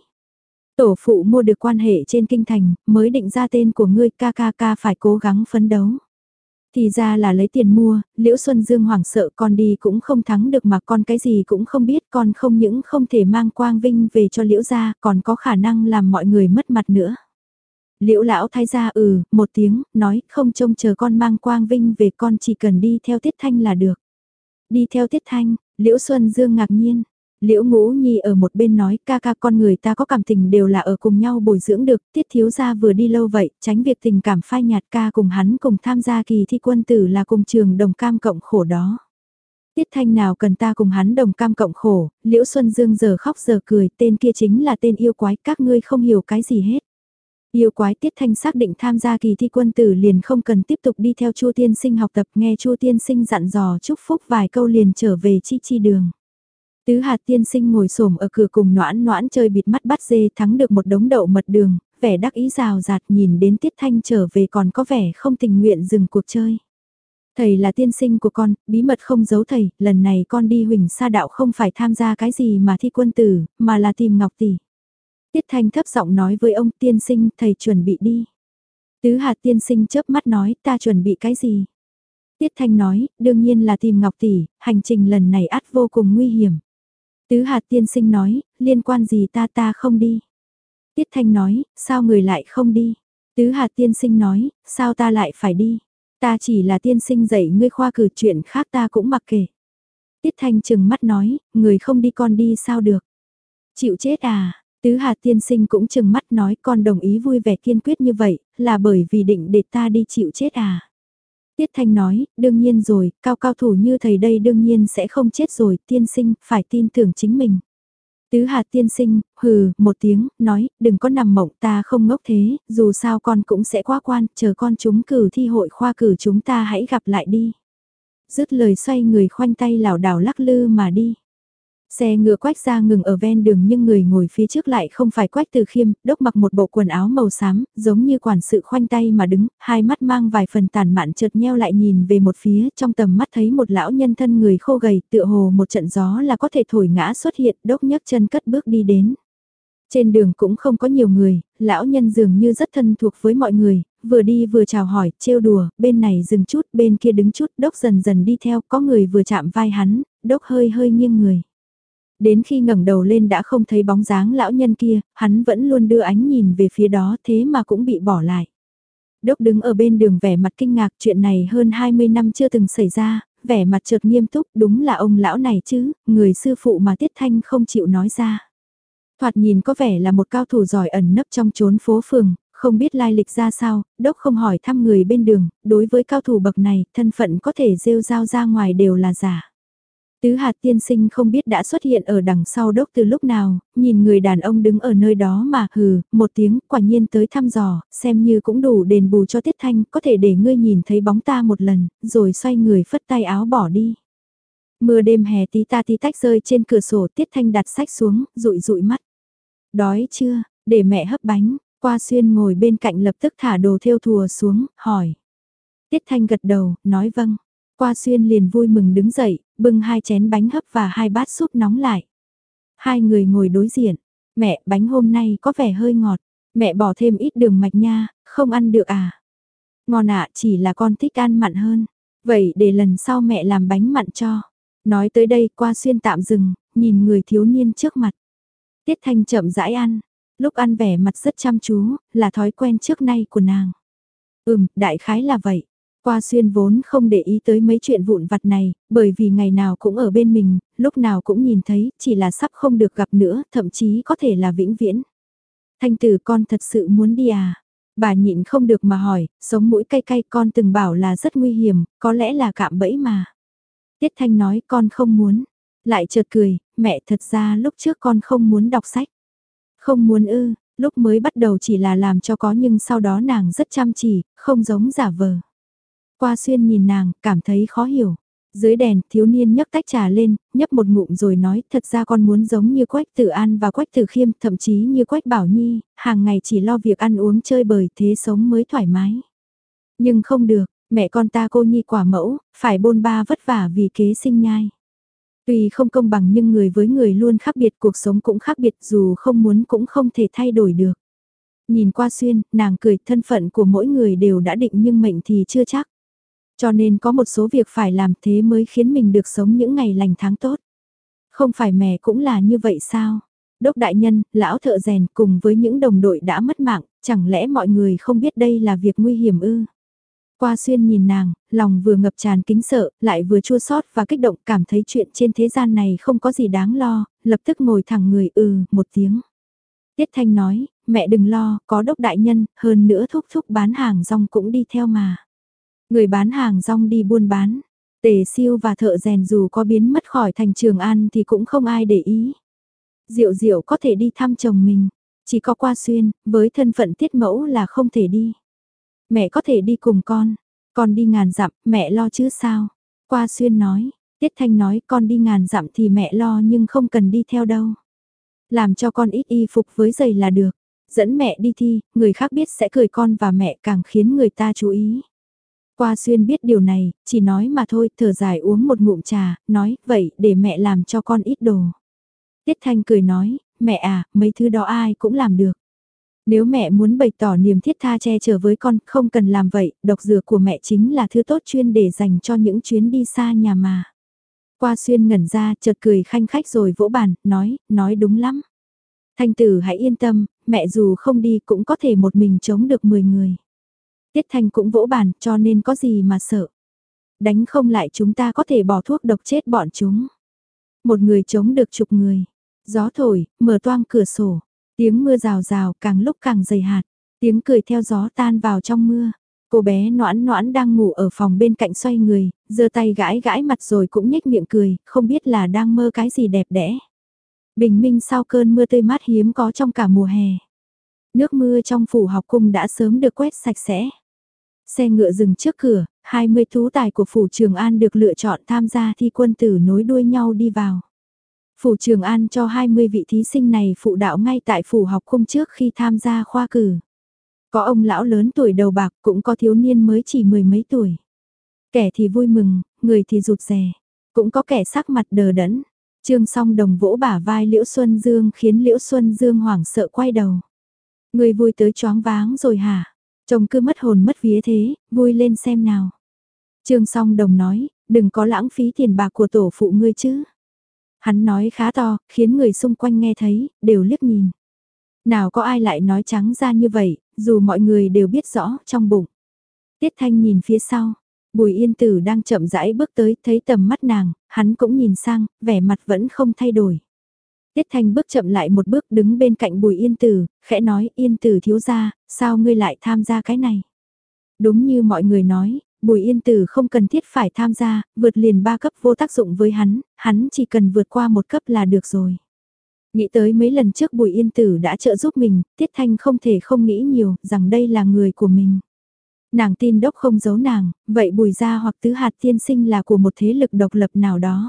Tổ phụ mua được quan hệ trên kinh thành, mới định ra tên của ngươi, ca ca ca phải cố gắng phấn đấu. Thì ra là lấy tiền mua, Liễu Xuân Dương hoảng sợ, con đi cũng không thắng được mà con cái gì cũng không biết, con không những không thể mang quang vinh về cho Liễu gia, còn có khả năng làm mọi người mất mặt nữa. Liễu lão thái gia ừ, một tiếng, nói không trông chờ con mang quang vinh về, con chỉ cần đi theo Tiết Thanh là được. Đi theo Tiết Thanh, Liễu Xuân Dương ngạc nhiên. Liễu Ngũ Nhi ở một bên nói, ca ca con người ta có cảm tình đều là ở cùng nhau bồi dưỡng được, Tiết thiếu gia vừa đi lâu vậy, tránh việc tình cảm phai nhạt, ca cùng hắn cùng tham gia kỳ thi quân tử là cùng trường đồng cam cộng khổ đó. Tiết Thanh nào cần ta cùng hắn đồng cam cộng khổ, Liễu Xuân Dương giờ khóc giờ cười, tên kia chính là tên yêu quái, các ngươi không hiểu cái gì hết. Yêu quái. Tiết Thanh xác định tham gia kỳ thi quân tử liền không cần tiếp tục đi theo Chu tiên sinh học tập, nghe Chu tiên sinh dặn dò chúc phúc vài câu liền trở về chi chi đường. Tứ hạt tiên sinh ngồi xổm ở cửa cùng Noãn Noãn chơi bịt mắt bắt dê, thắng được một đống đậu mật đường, vẻ đắc ý rào rạt, nhìn đến Tiết Thanh trở về còn có vẻ không tình nguyện dừng cuộc chơi. Thầy là tiên sinh của con, bí mật không giấu thầy, lần này con đi Huỳnh Sa Đạo không phải tham gia cái gì mà thi quân tử, mà là tìm Ngọc tỷ. Tiết Thanh thấp giọng nói với ông, tiên sinh, thầy chuẩn bị đi. Tứ hạt tiên sinh chớp mắt nói, ta chuẩn bị cái gì? Tiết Thanh nói, đương nhiên là tìm Ngọc tỷ, hành trình lần này ắt vô cùng nguy hiểm. Tứ hạt tiên sinh nói, liên quan gì ta ta không đi. Tiết Thanh nói, sao người lại không đi? Tứ hạt tiên sinh nói, sao ta lại phải đi? Ta chỉ là tiên sinh dạy ngươi khoa cử, chuyện khác ta cũng mặc kệ. Tiết Thanh chừng mắt nói, người không đi con đi sao được? Chịu chết à? Tứ hạt tiên sinh cũng chừng mắt nói, con đồng ý vui vẻ kiên quyết như vậy, là bởi vì định để ta đi chịu chết à? Tiết Thanh nói, đương nhiên rồi, cao cao thủ như thầy đây đương nhiên sẽ không chết rồi, tiên sinh, phải tin tưởng chính mình. Tứ hạt tiên sinh, hừ, một tiếng, nói, đừng có nằm mộng ta không ngốc thế, dù sao con cũng sẽ qua quan, chờ con chúng cử thi hội khoa cử chúng ta hãy gặp lại đi. Dứt lời xoay người khoanh tay lảo đảo lắc lư mà đi. Xe ngựa Quách ra ngừng ở ven đường nhưng người ngồi phía trước lại không phải Quách Từ Khiêm, đốc mặc một bộ quần áo màu xám, giống như quản sự khoanh tay mà đứng, hai mắt mang vài phần tàn mạn chợt nheo lại nhìn về một phía, trong tầm mắt thấy một lão nhân thân người khô gầy, tựa hồ một trận gió là có thể thổi ngã xuất hiện, đốc nhấc chân cất bước đi đến. Trên đường cũng không có nhiều người, lão nhân dường như rất thân thuộc với mọi người, vừa đi vừa chào hỏi, trêu đùa, bên này dừng chút, bên kia đứng chút, đốc dần dần đi theo, có người vừa chạm vai hắn, đốc hơi hơi nghiêng người. Đến khi ngẩng đầu lên đã không thấy bóng dáng lão nhân kia, hắn vẫn luôn đưa ánh nhìn về phía đó thế mà cũng bị bỏ lại. Đốc đứng ở bên đường vẻ mặt kinh ngạc, chuyện này hơn hai mươi năm chưa từng xảy ra, vẻ mặt chợt nghiêm túc, đúng là ông lão này chứ, người sư phụ mà Tiết Thanh không chịu nói ra. Thoạt nhìn có vẻ là một cao thủ giỏi ẩn nấp trong chốn phố phường, không biết lai lịch ra sao, đốc không hỏi thăm người bên đường, đối với cao thủ bậc này, thân phận có thể rêu rao ra ngoài đều là giả. Tứ hạt tiên sinh không biết đã xuất hiện ở đằng sau đốc từ lúc nào, nhìn người đàn ông đứng ở nơi đó mà hừ, một tiếng, quả nhiên tới thăm dò, xem như cũng đủ đền bù cho Tiết Thanh, có thể để ngươi nhìn thấy bóng ta một lần, rồi xoay người phất tay áo bỏ đi. Mưa đêm hè tí ta tí tách rơi trên cửa sổ, Tiết Thanh đặt sách xuống, rụi rụi mắt. Đói chưa, để mẹ hấp bánh, Qua Xuyên ngồi bên cạnh lập tức thả đồ thêu thùa xuống, hỏi. Tiết Thanh gật đầu, nói vâng. Qua Xuyên liền vui mừng đứng dậy, bưng hai chén bánh hấp và hai bát súp nóng lại. Hai người ngồi đối diện, mẹ bánh hôm nay có vẻ hơi ngọt, mẹ bỏ thêm ít đường mạch nha, không ăn được à? Ngon ạ, chỉ là con thích ăn mặn hơn, vậy để lần sau mẹ làm bánh mặn cho. Nói tới đây Qua Xuyên tạm dừng, nhìn người thiếu niên trước mặt. Tiết Thanh chậm rãi ăn, lúc ăn vẻ mặt rất chăm chú, là thói quen trước nay của nàng. Ừm, đại khái là vậy. Qua Xuyên vốn không để ý tới mấy chuyện vụn vặt này, bởi vì ngày nào cũng ở bên mình, lúc nào cũng nhìn thấy, chỉ là sắp không được gặp nữa, thậm chí có thể là vĩnh viễn. Thanh tử con thật sự muốn đi à? Bà nhịn không được mà hỏi, sống mũi cay cay con từng bảo là rất nguy hiểm, có lẽ là cạm bẫy mà. Tiết Thanh nói con không muốn, lại chợt cười, mẹ thật ra lúc trước con không muốn đọc sách. Không muốn ư, lúc mới bắt đầu chỉ là làm cho có nhưng sau đó nàng rất chăm chỉ, không giống giả vờ. Qua Xuyên nhìn nàng, cảm thấy khó hiểu. Dưới đèn, thiếu niên nhấc tách trà lên, nhấp một ngụm rồi nói, thật ra con muốn giống như Quách Tử An và Quách Tử Khiêm, thậm chí như Quách Bảo Nhi, hàng ngày chỉ lo việc ăn uống chơi bời, thế sống mới thoải mái. Nhưng không được, mẹ con ta cô nhi quả mẫu, phải bôn ba vất vả vì kế sinh nhai. Tuy không công bằng nhưng người với người luôn khác biệt, cuộc sống cũng khác biệt, dù không muốn cũng không thể thay đổi được. Nhìn Qua Xuyên, nàng cười, thân phận của mỗi người đều đã định nhưng mệnh thì chưa chắc. Cho nên có một số việc phải làm thế mới khiến mình được sống những ngày lành tháng tốt. Không phải mẹ cũng là như vậy sao? Đốc đại nhân, lão thợ rèn cùng với những đồng đội đã mất mạng, chẳng lẽ mọi người không biết đây là việc nguy hiểm ư? Qua Xuyên nhìn nàng, lòng vừa ngập tràn kính sợ, lại vừa chua xót và kích động, cảm thấy chuyện trên thế gian này không có gì đáng lo, lập tức ngồi thẳng người ừ, một tiếng. Tiết Thanh nói, mẹ đừng lo, có đốc đại nhân, hơn nữa thúc thúc bán hàng rong cũng đi theo mà. Người bán hàng rong đi buôn bán, Tề Siêu và thợ rèn dù có biến mất khỏi thành Trường An thì cũng không ai để ý. Diệu Diệu có thể đi thăm chồng mình, chỉ có Qua Xuyên, với thân phận tiết mẫu là không thể đi. Mẹ có thể đi cùng con, con đi ngàn dặm, mẹ lo chứ sao? Qua Xuyên nói, Tiết Thanh nói con đi ngàn dặm thì mẹ lo nhưng không cần đi theo đâu. Làm cho con ít y phục với giày là được, dẫn mẹ đi thi, người khác biết sẽ cười con và mẹ càng khiến người ta chú ý. Qua Xuyên biết điều này, chỉ nói mà thôi, thở dài uống một ngụm trà, nói, vậy để mẹ làm cho con ít đồ. Tiết Thanh cười nói, mẹ à, mấy thứ đó ai cũng làm được. Nếu mẹ muốn bày tỏ niềm thiết tha che chở với con, không cần làm vậy, độc dược của mẹ chính là thứ tốt chuyên để dành cho những chuyến đi xa nhà mà. Qua Xuyên ngẩn ra, chợt cười khanh khách rồi vỗ bàn, nói, nói đúng lắm. Thanh tử hãy yên tâm, mẹ dù không đi cũng có thể một mình chống được mười người. Tiết Thanh cũng vỗ bàn, cho nên có gì mà sợ. Đánh không lại chúng ta có thể bỏ thuốc độc chết bọn chúng. Một người chống được chục người. Gió thổi, mở toang cửa sổ. Tiếng mưa rào rào càng lúc càng dày hạt. Tiếng cười theo gió tan vào trong mưa. Cô bé Noãn Noãn đang ngủ ở phòng bên cạnh xoay người, giơ tay gãi gãi mặt rồi cũng nhếch miệng cười, không biết là đang mơ cái gì đẹp đẽ. Bình minh sau cơn mưa tươi mát hiếm có trong cả mùa hè. Nước mưa trong phủ học cung đã sớm được quét sạch sẽ. Xe ngựa dừng trước cửa, hai mươi tú tài của phủ Trường An được lựa chọn tham gia thi quân tử nối đuôi nhau đi vào. Phủ Trường An cho hai mươi vị thí sinh này phụ đạo ngay tại phủ học cung trước khi tham gia khoa cử. Có ông lão lớn tuổi đầu bạc, cũng có thiếu niên mới chỉ mười mấy tuổi. Kẻ thì vui mừng, người thì rụt rè, cũng có kẻ sắc mặt đờ đẫn. Trương Song Đồng vỗ bả vai Liễu Xuân Dương khiến Liễu Xuân Dương hoảng sợ quay đầu. Người vui tới choáng váng rồi hả? Chồng cứ mất hồn mất vía thế, vui lên xem nào. Trương Song Đồng nói, đừng có lãng phí tiền bạc của tổ phụ ngươi chứ. Hắn nói khá to, khiến người xung quanh nghe thấy, đều liếc nhìn. Nào có ai lại nói trắng ra như vậy, dù mọi người đều biết rõ trong bụng. Tiết Thanh nhìn phía sau, Bùi Yên Tử đang chậm rãi bước tới, thấy tầm mắt nàng, hắn cũng nhìn sang, vẻ mặt vẫn không thay đổi. Tiết Thanh bước chậm lại một bước đứng bên cạnh Bùi Yên Tử, khẽ nói Yên Tử thiếu gia, sao ngươi lại tham gia cái này? Đúng như mọi người nói, Bùi Yên Tử không cần thiết phải tham gia, vượt liền ba cấp vô tác dụng với hắn, hắn chỉ cần vượt qua một cấp là được rồi. Nghĩ tới mấy lần trước Bùi Yên Tử đã trợ giúp mình, Tiết Thanh không thể không nghĩ nhiều, rằng đây là người của mình. Nàng tin đốc không giấu nàng, vậy Bùi gia hoặc Tứ Hạt tiên sinh là của một thế lực độc lập nào đó.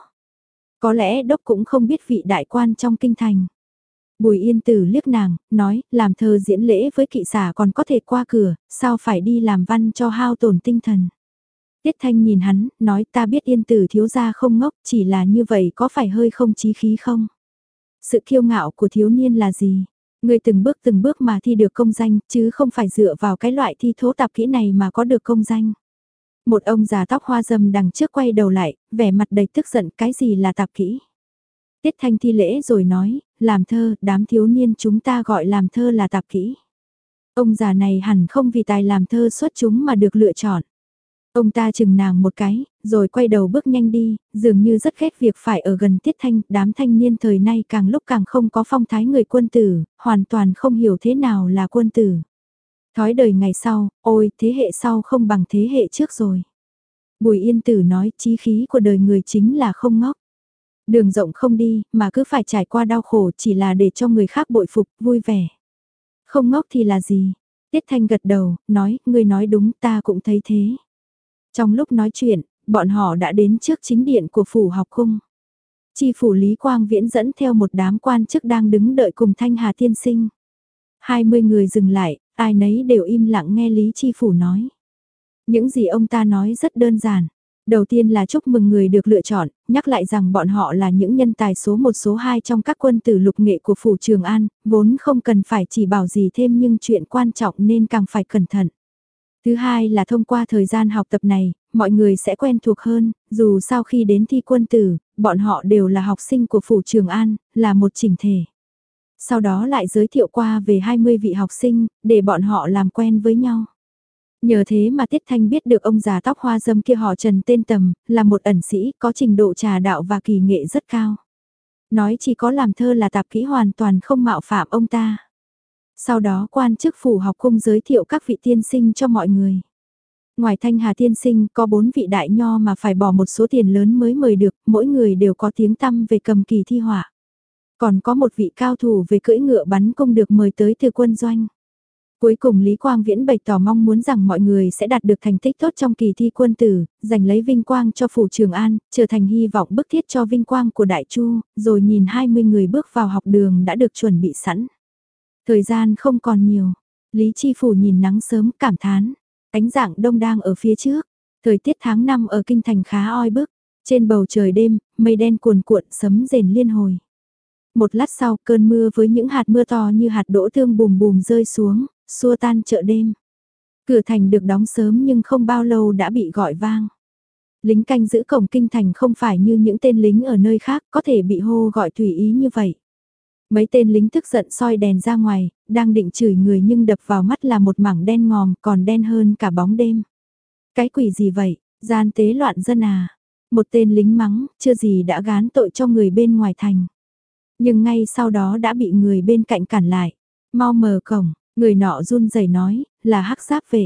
Có lẽ đốc cũng không biết vị đại quan trong kinh thành. Bùi Yên Tử liếc nàng, nói, làm thơ diễn lễ với kỵ xả còn có thể qua cửa, sao phải đi làm văn cho hao tổn tinh thần. Tiết Thanh nhìn hắn, nói ta biết Yên Tử thiếu gia không ngốc, chỉ là như vậy có phải hơi không chí khí không? Sự kiêu ngạo của thiếu niên là gì? Người từng bước từng bước mà thi được công danh, chứ không phải dựa vào cái loại thi thố tạp kỹ này mà có được công danh. Một ông già tóc hoa râm đằng trước quay đầu lại, vẻ mặt đầy tức giận, cái gì là tạp kỹ? Tiết Thanh thi lễ rồi nói, làm thơ, đám thiếu niên chúng ta gọi làm thơ là tạp kỹ. Ông già này hẳn không vì tài làm thơ xuất chúng mà được lựa chọn. Ông ta chừng nàng một cái, rồi quay đầu bước nhanh đi, dường như rất ghét việc phải ở gần Tiết Thanh, đám thanh niên thời nay càng lúc càng không có phong thái người quân tử, hoàn toàn không hiểu thế nào là quân tử. Thói đời ngày sau, ôi thế hệ sau không bằng thế hệ trước rồi. Bùi Yên Tử nói chí khí của đời người chính là không ngốc. Đường rộng không đi, mà cứ phải trải qua đau khổ chỉ là để cho người khác bội phục, vui vẻ. Không ngốc thì là gì? Tiết Thanh gật đầu, nói, ngươi nói đúng ta cũng thấy thế. Trong lúc nói chuyện, bọn họ đã đến trước chính điện của phủ học cung. Chi phủ Lý Quang Viễn dẫn theo một đám quan chức đang đứng đợi cùng Thanh Hà tiên sinh. Hai mươi người dừng lại, ai nấy đều im lặng nghe Lý Chi phủ nói. Những gì ông ta nói rất đơn giản. Đầu tiên là chúc mừng người được lựa chọn, nhắc lại rằng bọn họ là những nhân tài số một số hai trong các quân tử lục nghệ của phủ Trường An, vốn không cần phải chỉ bảo gì thêm nhưng chuyện quan trọng nên càng phải cẩn thận. Thứ hai là thông qua thời gian học tập này, mọi người sẽ quen thuộc hơn, dù sau khi đến thi quân tử, bọn họ đều là học sinh của phủ Trường An, là một chỉnh thể. Sau đó lại giới thiệu qua về hai mươi vị học sinh, để bọn họ làm quen với nhau. Nhờ thế mà Tiết Thanh biết được ông già tóc hoa râm kia họ Trần tên Tầm, là một ẩn sĩ có trình độ trà đạo và kỳ nghệ rất cao. Nói chỉ có làm thơ là tạp kỹ hoàn toàn không mạo phạm ông ta. Sau đó quan chức phủ học cung giới thiệu các vị tiên sinh cho mọi người. Ngoài Thanh Hà tiên sinh có bốn vị đại nho mà phải bỏ một số tiền lớn mới mời được, mỗi người đều có tiếng tăm về cầm kỳ thi họa. Còn có một vị cao thủ về cưỡi ngựa bắn cung được mời tới từ quân doanh. Cuối cùng Lý Quang Viễn bày tỏ mong muốn rằng mọi người sẽ đạt được thành tích tốt trong kỳ thi quân tử, giành lấy vinh quang cho phủ Trường An, trở thành hy vọng bức thiết cho vinh quang của Đại Chu, rồi nhìn hai mươi người bước vào học đường đã được chuẩn bị sẵn. Thời gian không còn nhiều, Lý Chi Phủ nhìn nắng sớm cảm thán, ánh rạng đông đang ở phía trước, thời tiết tháng năm ở kinh thành khá oi bức, trên bầu trời đêm, mây đen cuồn cuộn sấm rền liên hồi. Một lát sau cơn mưa với những hạt mưa to như hạt đỗ tương bùm bùm rơi xuống, xua tan chợ đêm. Cửa thành được đóng sớm nhưng không bao lâu đã bị gọi vang. Lính canh giữ cổng kinh thành không phải như những tên lính ở nơi khác có thể bị hô gọi tùy ý như vậy. Mấy tên lính tức giận soi đèn ra ngoài, đang định chửi người nhưng đập vào mắt là một mảng đen ngòm còn đen hơn cả bóng đêm. Cái quỷ gì vậy, gian tế loạn dân à? Một tên lính mắng, chưa gì đã gán tội cho người bên ngoài thành. Nhưng ngay sau đó đã bị người bên cạnh cản lại. Mau mở cổng, người nọ run rẩy nói, là hắc giáp vệ.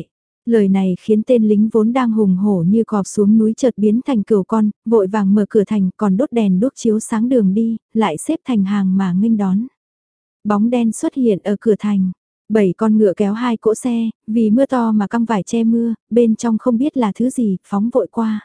Lời này khiến tên lính vốn đang hùng hổ như cọp xuống núi chợt biến thành cừu con, vội vàng mở cửa thành còn đốt đèn đuốc chiếu sáng đường đi, lại xếp thành hàng mà nghênh đón. Bóng đen xuất hiện ở cửa thành. Bảy con ngựa kéo hai cỗ xe, vì mưa to mà căng vải che mưa, bên trong không biết là thứ gì, phóng vội qua.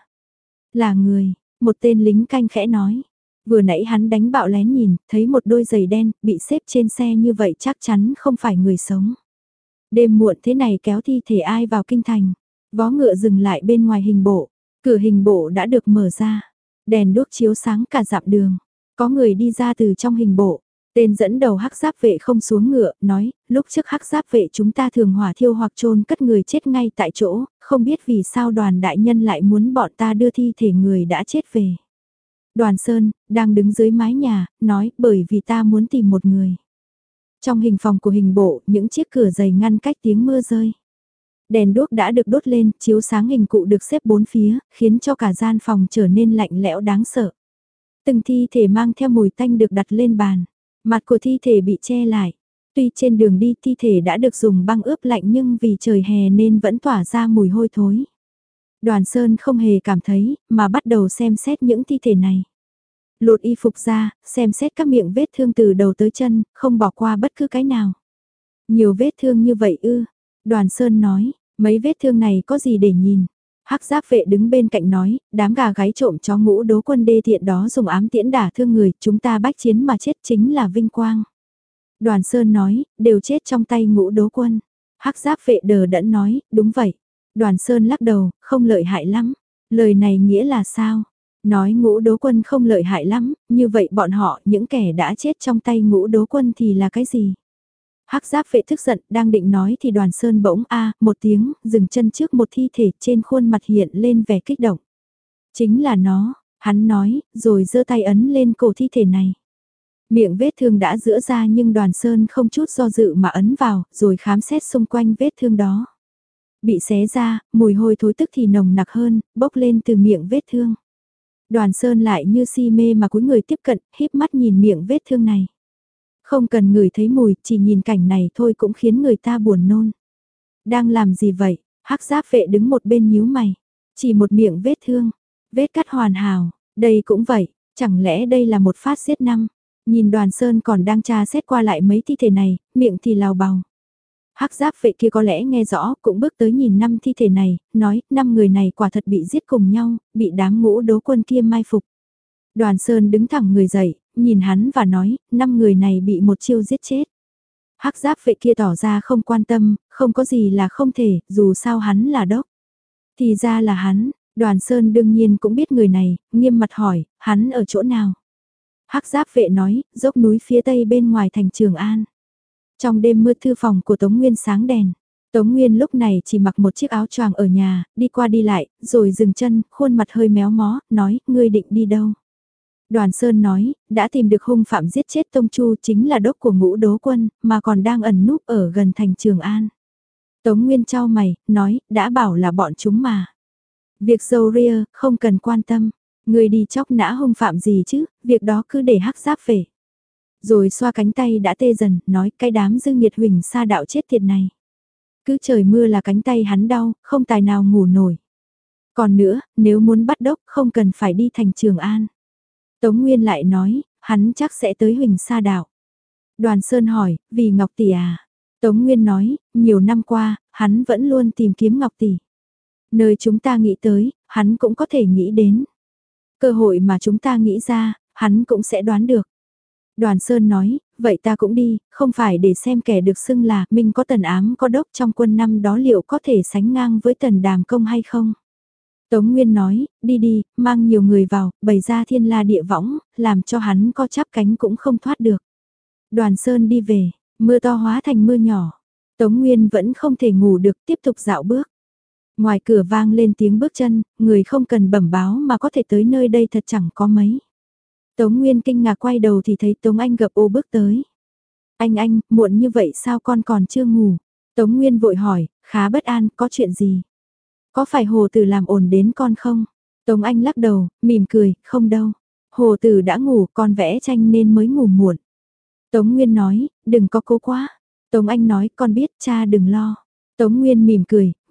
Là người, một tên lính canh khẽ nói. Vừa nãy hắn đánh bạo lén nhìn, thấy một đôi giày đen, bị xếp trên xe như vậy chắc chắn không phải người sống. Đêm muộn thế này kéo thi thể ai vào kinh thành. Vó ngựa dừng lại bên ngoài hình bộ. Cửa hình bộ đã được mở ra. Đèn đuốc chiếu sáng cả dặm đường. Có người đi ra từ trong hình bộ. Tên dẫn đầu hắc giáp vệ không xuống ngựa, nói, lúc trước hắc giáp vệ chúng ta thường hỏa thiêu hoặc chôn cất người chết ngay tại chỗ, không biết vì sao đoàn đại nhân lại muốn bọn ta đưa thi thể người đã chết về. Đoàn Sơn, đang đứng dưới mái nhà, nói, bởi vì ta muốn tìm một người. Trong hình phòng của hình bộ, những chiếc cửa dày ngăn cách tiếng mưa rơi. Đèn đuốc đã được đốt lên, chiếu sáng hình cụ được xếp bốn phía, khiến cho cả gian phòng trở nên lạnh lẽo đáng sợ. Từng thi thể mang theo mùi tanh được đặt lên bàn. Mặt của thi thể bị che lại. Tuy trên đường đi thi thể đã được dùng băng ướp lạnh nhưng vì trời hè nên vẫn tỏa ra mùi hôi thối. Đoàn Sơn không hề cảm thấy, mà bắt đầu xem xét những thi thể này. Lột y phục ra, xem xét các miệng vết thương từ đầu tới chân, không bỏ qua bất cứ cái nào. Nhiều vết thương như vậy ư. Đoàn Sơn nói, mấy vết thương này có gì để nhìn. Hắc giáp vệ đứng bên cạnh nói, đám gà gáy trộm chó ngũ đố quân đê tiện đó dùng ám tiễn đả thương người, chúng ta bách chiến mà chết chính là vinh quang. Đoàn Sơn nói, đều chết trong tay ngũ đố quân. Hắc giáp vệ đờ đẫn nói, đúng vậy. Đoàn Sơn lắc đầu, không lợi hại lắm. Lời này nghĩa là sao? Nói ngũ đố quân không lợi hại lắm, như vậy bọn họ, những kẻ đã chết trong tay ngũ đố quân thì là cái gì? Hắc giáp vệ tức giận, đang định nói thì Đoàn Sơn bỗng a một tiếng, dừng chân trước một thi thể, trên khuôn mặt hiện lên vẻ kích động. Chính là nó, hắn nói, rồi giơ tay ấn lên cổ thi thể này. Miệng vết thương đã giữa ra nhưng Đoàn Sơn không chút do dự mà ấn vào, rồi khám xét xung quanh vết thương đó. Bị xé ra, mùi hôi thối tức thì nồng nặc hơn, bốc lên từ miệng vết thương. Đoàn Sơn lại như si mê mà cúi người tiếp cận, híp mắt nhìn miệng vết thương này. Không cần ngửi thấy mùi, chỉ nhìn cảnh này thôi cũng khiến người ta buồn nôn. Đang làm gì vậy? Hắc giáp vệ đứng một bên nhíu mày. Chỉ một miệng vết thương, vết cắt hoàn hảo, đây cũng vậy, chẳng lẽ đây là một phát giết năm? Nhìn Đoàn Sơn còn đang tra xét qua lại mấy thi thể này, miệng thì lào bào. Hắc giáp vệ kia có lẽ nghe rõ, cũng bước tới nhìn năm thi thể này, nói, năm người này quả thật bị giết cùng nhau, bị đám ngũ đố quân kia mai phục. Đoàn Sơn đứng thẳng người dậy, nhìn hắn và nói, năm người này bị một chiêu giết chết. Hắc giáp vệ kia tỏ ra không quan tâm, không có gì là không thể, dù sao hắn là đốc. Thì ra là hắn, Đoàn Sơn đương nhiên cũng biết người này, nghiêm mặt hỏi, hắn ở chỗ nào? Hắc giáp vệ nói, dốc núi phía tây bên ngoài thành Trường An. Trong đêm mưa thư phòng của Tống Nguyên sáng đèn. Tống Nguyên lúc này chỉ mặc một chiếc áo choàng ở nhà, đi qua đi lại, rồi dừng chân, khuôn mặt hơi méo mó, nói, ngươi định đi đâu? Đoàn Sơn nói, đã tìm được hung phạm giết chết Tông Chu chính là đốc của ngũ đố quân, mà còn đang ẩn núp ở gần thành Trường An. Tống Nguyên chau mày, nói, đã bảo là bọn chúng mà. Việc dâu ria, không cần quan tâm, người đi chóc nã hung phạm gì chứ, việc đó cứ để hắc giáp về. Rồi xoa cánh tay đã tê dần, nói cái đám dư nghiệt huỳnh sa đạo chết tiệt này. Cứ trời mưa là cánh tay hắn đau, không tài nào ngủ nổi. Còn nữa, nếu muốn bắt đốc không cần phải đi thành Trường An. Tống Nguyên lại nói, hắn chắc sẽ tới huỳnh sa đạo. Đoàn Sơn hỏi, vì Ngọc Tỷ à? Tống Nguyên nói, nhiều năm qua, hắn vẫn luôn tìm kiếm Ngọc Tỷ. Nơi chúng ta nghĩ tới, hắn cũng có thể nghĩ đến. Cơ hội mà chúng ta nghĩ ra, hắn cũng sẽ đoán được. Đoàn Sơn nói, vậy ta cũng đi, không phải để xem kẻ được xưng là mình có tần ám có đốc trong quân năm đó liệu có thể sánh ngang với tần đàm công hay không. Tống Nguyên nói, đi đi, mang nhiều người vào, bày ra thiên la địa võng, làm cho hắn có chắp cánh cũng không thoát được. Đoàn Sơn đi về, mưa to hóa thành mưa nhỏ. Tống Nguyên vẫn không thể ngủ được, tiếp tục dạo bước. Ngoài cửa vang lên tiếng bước chân, người không cần bẩm báo mà có thể tới nơi đây thật chẳng có mấy. Tống Nguyên kinh ngạc quay đầu thì thấy Tống Anh gập ô bước tới. Anh anh, muộn như vậy sao con còn chưa ngủ? Tống Nguyên vội hỏi, khá bất an, có chuyện gì? Có phải Hồ Tử làm ổn đến con không? Tống Anh lắc đầu, mỉm cười, không đâu. Hồ Tử đã ngủ, con vẽ tranh nên mới ngủ muộn. Tống Nguyên nói, đừng có cố quá. Tống Anh nói, con biết, cha đừng lo. Tống Nguyên mỉm cười,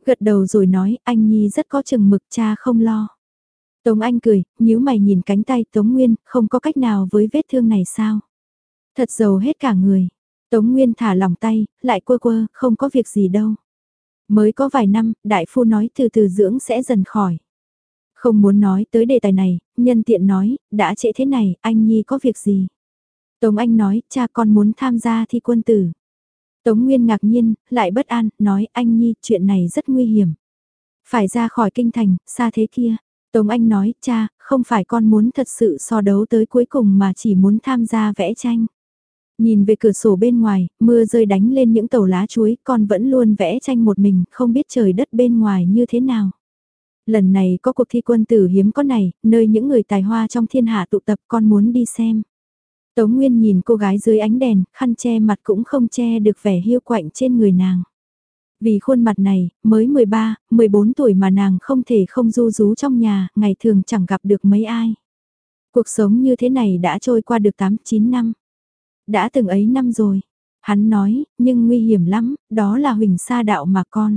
gật đầu rồi nói, anh Nhi rất có chừng mực, cha không lo. Tống Anh cười, nhíu mày nhìn cánh tay Tống Nguyên, không có cách nào với vết thương này sao? Thật dầu hết cả người. Tống Nguyên thả lỏng tay, lại quơ quơ, không có việc gì đâu. Mới có vài năm, đại phu nói từ từ dưỡng sẽ dần khỏi. Không muốn nói tới đề tài này, nhân tiện nói, đã trễ thế này, anh Nhi có việc gì? Tống Anh nói, cha con muốn tham gia thi quân tử. Tống Nguyên ngạc nhiên, lại bất an, nói, anh Nhi, chuyện này rất nguy hiểm. Phải ra khỏi kinh thành, xa thế kia. Tống Anh nói, cha, không phải con muốn thật sự so đấu tới cuối cùng mà chỉ muốn tham gia vẽ tranh. Nhìn về cửa sổ bên ngoài, mưa rơi đánh lên những tàu lá chuối, con vẫn luôn vẽ tranh một mình, không biết trời đất bên ngoài như thế nào. Lần này có cuộc thi quân tử hiếm có này, nơi những người tài hoa trong thiên hạ tụ tập, con muốn đi xem. Tống Nguyên nhìn cô gái dưới ánh đèn, khăn che mặt cũng không che được vẻ hiu quạnh trên người nàng. Vì khuôn mặt này, mới mười ba, mười bốn tuổi mà nàng không thể không ru rú trong nhà, ngày thường chẳng gặp được mấy ai. Cuộc sống như thế này đã trôi qua được tám chín năm. Đã từng ấy năm rồi. Hắn nói, nhưng nguy hiểm lắm, đó là Huỳnh Sa Đạo mà con.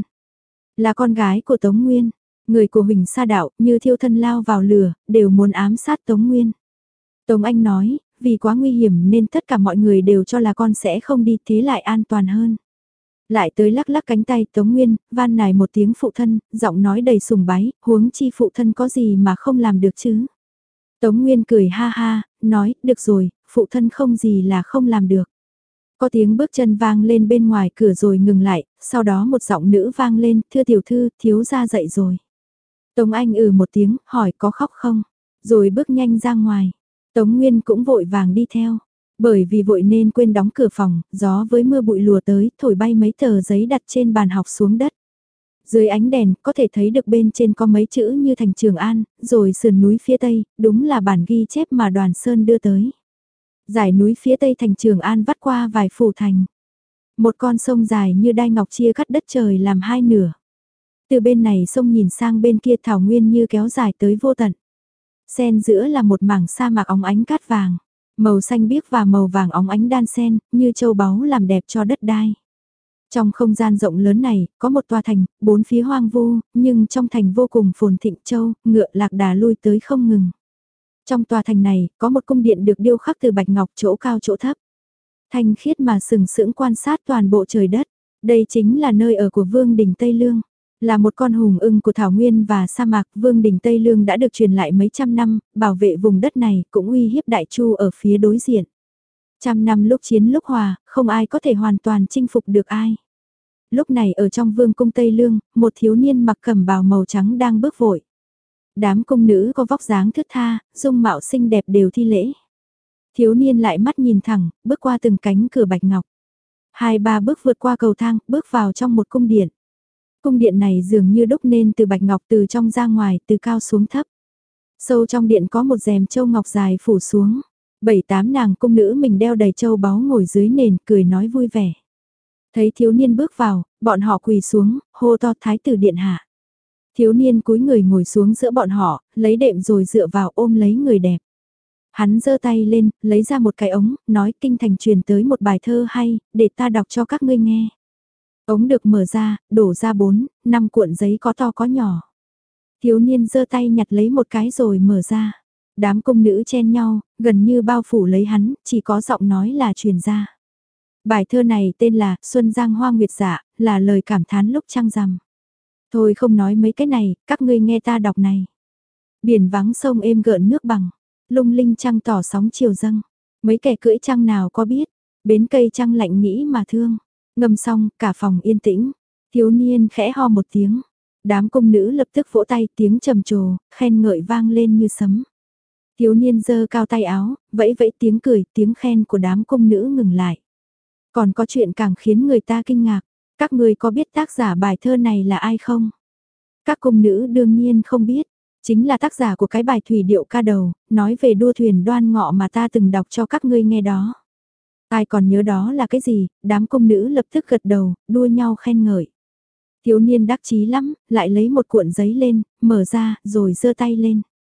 Là con gái của Tống Nguyên. Người của Huỳnh Sa Đạo, như thiêu thân lao vào lửa, đều muốn ám sát Tống Nguyên. Tống Anh nói, vì quá nguy hiểm nên tất cả mọi người đều cho là con sẽ không đi, thế lại an toàn hơn. Lại tới lắc lắc cánh tay Tống Nguyên, van nài một tiếng phụ thân, giọng nói đầy sùng bái, huống chi phụ thân có gì mà không làm được chứ. Tống Nguyên cười ha ha, nói, được rồi, phụ thân không gì là không làm được. Có tiếng bước chân vang lên bên ngoài cửa rồi ngừng lại, sau đó một giọng nữ vang lên, thưa tiểu thư, thiếu gia dậy rồi. Tống Anh ừ một tiếng, hỏi có khóc không, rồi bước nhanh ra ngoài. Tống Nguyên cũng vội vàng đi theo. Bởi vì vội nên quên đóng cửa phòng, gió với mưa bụi lùa tới, thổi bay mấy tờ giấy đặt trên bàn học xuống đất. Dưới ánh đèn, có thể thấy được bên trên có mấy chữ như thành Trường An, rồi sườn núi phía tây, đúng là bản ghi chép mà Đoàn Sơn đưa tới. Dải núi phía tây thành Trường An vắt qua vài phủ thành. Một con sông dài như đai ngọc chia cắt đất trời làm hai nửa. Từ bên này sông nhìn sang bên kia thảo nguyên như kéo dài tới vô tận. Xen giữa là một mảng sa mạc óng ánh cát vàng. Màu xanh biếc và màu vàng óng ánh đan xen, như châu báu làm đẹp cho đất đai. Trong không gian rộng lớn này, có một tòa thành, bốn phía hoang vu, nhưng trong thành vô cùng phồn thịnh, châu, ngựa lạc đà lui tới không ngừng. Trong tòa thành này, có một cung điện được điêu khắc từ bạch ngọc chỗ cao chỗ thấp. Thanh khiết mà sừng sững quan sát toàn bộ trời đất. Đây chính là nơi ở của Vương Đình Tây Lương. Là một con hùng ưng của thảo nguyên và sa mạc, Vương Đình Tây Lương đã được truyền lại mấy trăm năm, bảo vệ vùng đất này, cũng uy hiếp Đại Chu ở phía đối diện. Trăm năm lúc chiến lúc hòa, không ai có thể hoàn toàn chinh phục được ai. Lúc này ở trong Vương cung Tây Lương, một thiếu niên mặc cẩm bào màu trắng đang bước vội. Đám cung nữ có vóc dáng thướt tha, dung mạo xinh đẹp đều thi lễ. Thiếu niên lại mắt nhìn thẳng, bước qua từng cánh cửa bạch ngọc. Hai ba bước vượt qua cầu thang, bước vào trong một cung điện. Cung điện này dường như đúc nên từ bạch ngọc từ trong ra ngoài, từ cao xuống thấp. Sâu trong điện có một rèm châu ngọc dài phủ xuống. Bảy tám nàng cung nữ mình đeo đầy châu báu ngồi dưới nền, cười nói vui vẻ. Thấy thiếu niên bước vào, bọn họ quỳ xuống, hô to thái tử điện hạ. Thiếu niên cúi người ngồi xuống giữa bọn họ, lấy đệm rồi dựa vào ôm lấy người đẹp. Hắn giơ tay lên, lấy ra một cái ống, nói kinh thành truyền tới một bài thơ hay, để ta đọc cho các ngươi nghe. Ống được mở ra, đổ ra bốn, năm cuộn giấy có to có nhỏ. Thiếu niên giơ tay nhặt lấy một cái rồi mở ra. Đám cung nữ chen nhau, gần như bao phủ lấy hắn, chỉ có giọng nói là truyền ra. Bài thơ này tên là Xuân Giang Hoa Nguyệt Dạ, là lời cảm thán lúc trăng rằm. Thôi không nói mấy cái này, các ngươi nghe ta đọc này. Biển vắng sông êm gợn nước bằng, lung linh trăng tỏ sóng chiều dâng. Mấy kẻ cưỡi trăng nào có biết, bến cây trăng lạnh nghĩ mà thương. Ngâm xong, cả phòng yên tĩnh. Thiếu niên khẽ ho một tiếng. Đám cung nữ lập tức vỗ tay, tiếng trầm trồ, khen ngợi vang lên như sấm. Thiếu niên giơ cao tay áo, vẫy vẫy tiếng cười, tiếng khen của đám cung nữ ngừng lại. Còn có chuyện càng khiến người ta kinh ngạc. Các người có biết tác giả bài thơ này là ai không? Các cung nữ đương nhiên không biết. Chính là tác giả của cái bài thủy điệu ca đầu, nói về đua thuyền đoan ngọ mà ta từng đọc cho các ngươi nghe đó. Ai còn nhớ đó là cái gì? Đám cung nữ lập tức gật đầu, đua nhau khen ngợi. Thiếu niên đắc chí lắm, lại lấy một cuộn giấy lên, mở ra, rồi giơ tay lên.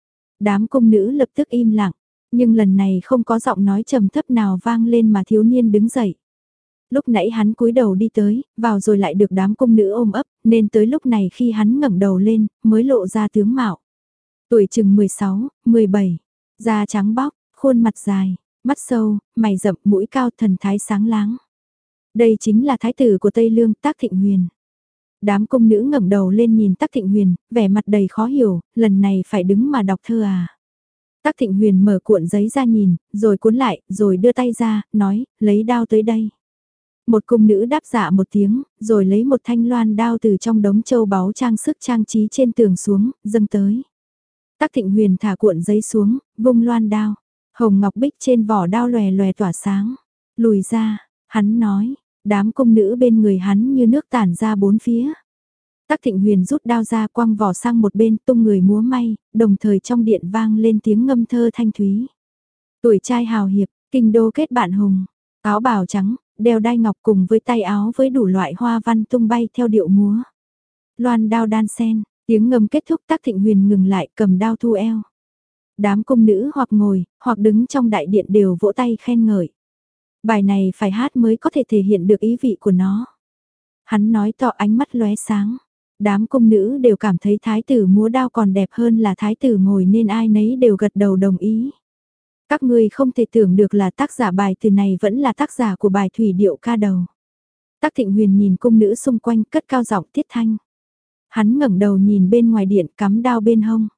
Đám cung nữ lập tức im lặng, nhưng lần này không có giọng nói trầm thấp nào vang lên mà thiếu niên đứng dậy. Lúc nãy hắn cúi đầu đi tới, vào rồi lại được đám cung nữ ôm ấp, nên tới lúc này khi hắn ngẩng đầu lên, mới lộ ra tướng mạo. Tuổi chừng mười sáu, mười bảy, da trắng bóc, khuôn mặt dài, mắt sâu, mày rậm, mũi cao, thần thái sáng láng. Đây chính là thái tử của Tây Lương, Tác Thịnh Huyền. Đám cung nữ ngẩng đầu lên nhìn Tác Thịnh Huyền, vẻ mặt đầy khó hiểu, lần này phải đứng mà đọc thơ à. Tác Thịnh Huyền mở cuộn giấy ra nhìn, rồi cuốn lại, rồi đưa tay ra, nói, lấy đao tới đây. Một cung nữ đáp dạ một tiếng, rồi lấy một thanh loan đao từ trong đống châu báu trang sức trang trí trên tường xuống, dâng tới. Tác Thịnh Huyền thả cuộn giấy xuống, vung loan đao. Hồng ngọc bích trên vỏ đao lòe lòe tỏa sáng. Lùi ra, hắn nói, đám cung nữ bên người hắn như nước tản ra bốn phía. Tác Thịnh Huyền rút đao ra quăng vỏ sang một bên tung người múa may, đồng thời trong điện vang lên tiếng ngâm thơ thanh thúy. Tuổi trai hào hiệp, kinh đô kết bạn hùng, áo bào trắng, đeo đai ngọc cùng với tay áo với đủ loại hoa văn tung bay theo điệu múa. Loan đao đan sen, tiếng ngâm kết thúc Tác Thịnh Huyền ngừng lại cầm đao thu eo. Đám cung nữ hoặc ngồi, hoặc đứng trong đại điện đều vỗ tay khen ngợi. Bài này phải hát mới có thể thể hiện được ý vị của nó. Hắn nói to ánh mắt lóe sáng. Đám cung nữ đều cảm thấy thái tử múa đao còn đẹp hơn là thái tử ngồi nên ai nấy đều gật đầu đồng ý. Các ngươi không thể tưởng được là tác giả bài từ này vẫn là tác giả của bài thủy điệu ca đầu. Tác Thịnh Huyền nhìn cung nữ xung quanh cất cao giọng tiết thanh. Hắn ngẩng đầu nhìn bên ngoài điện cắm đao bên hông.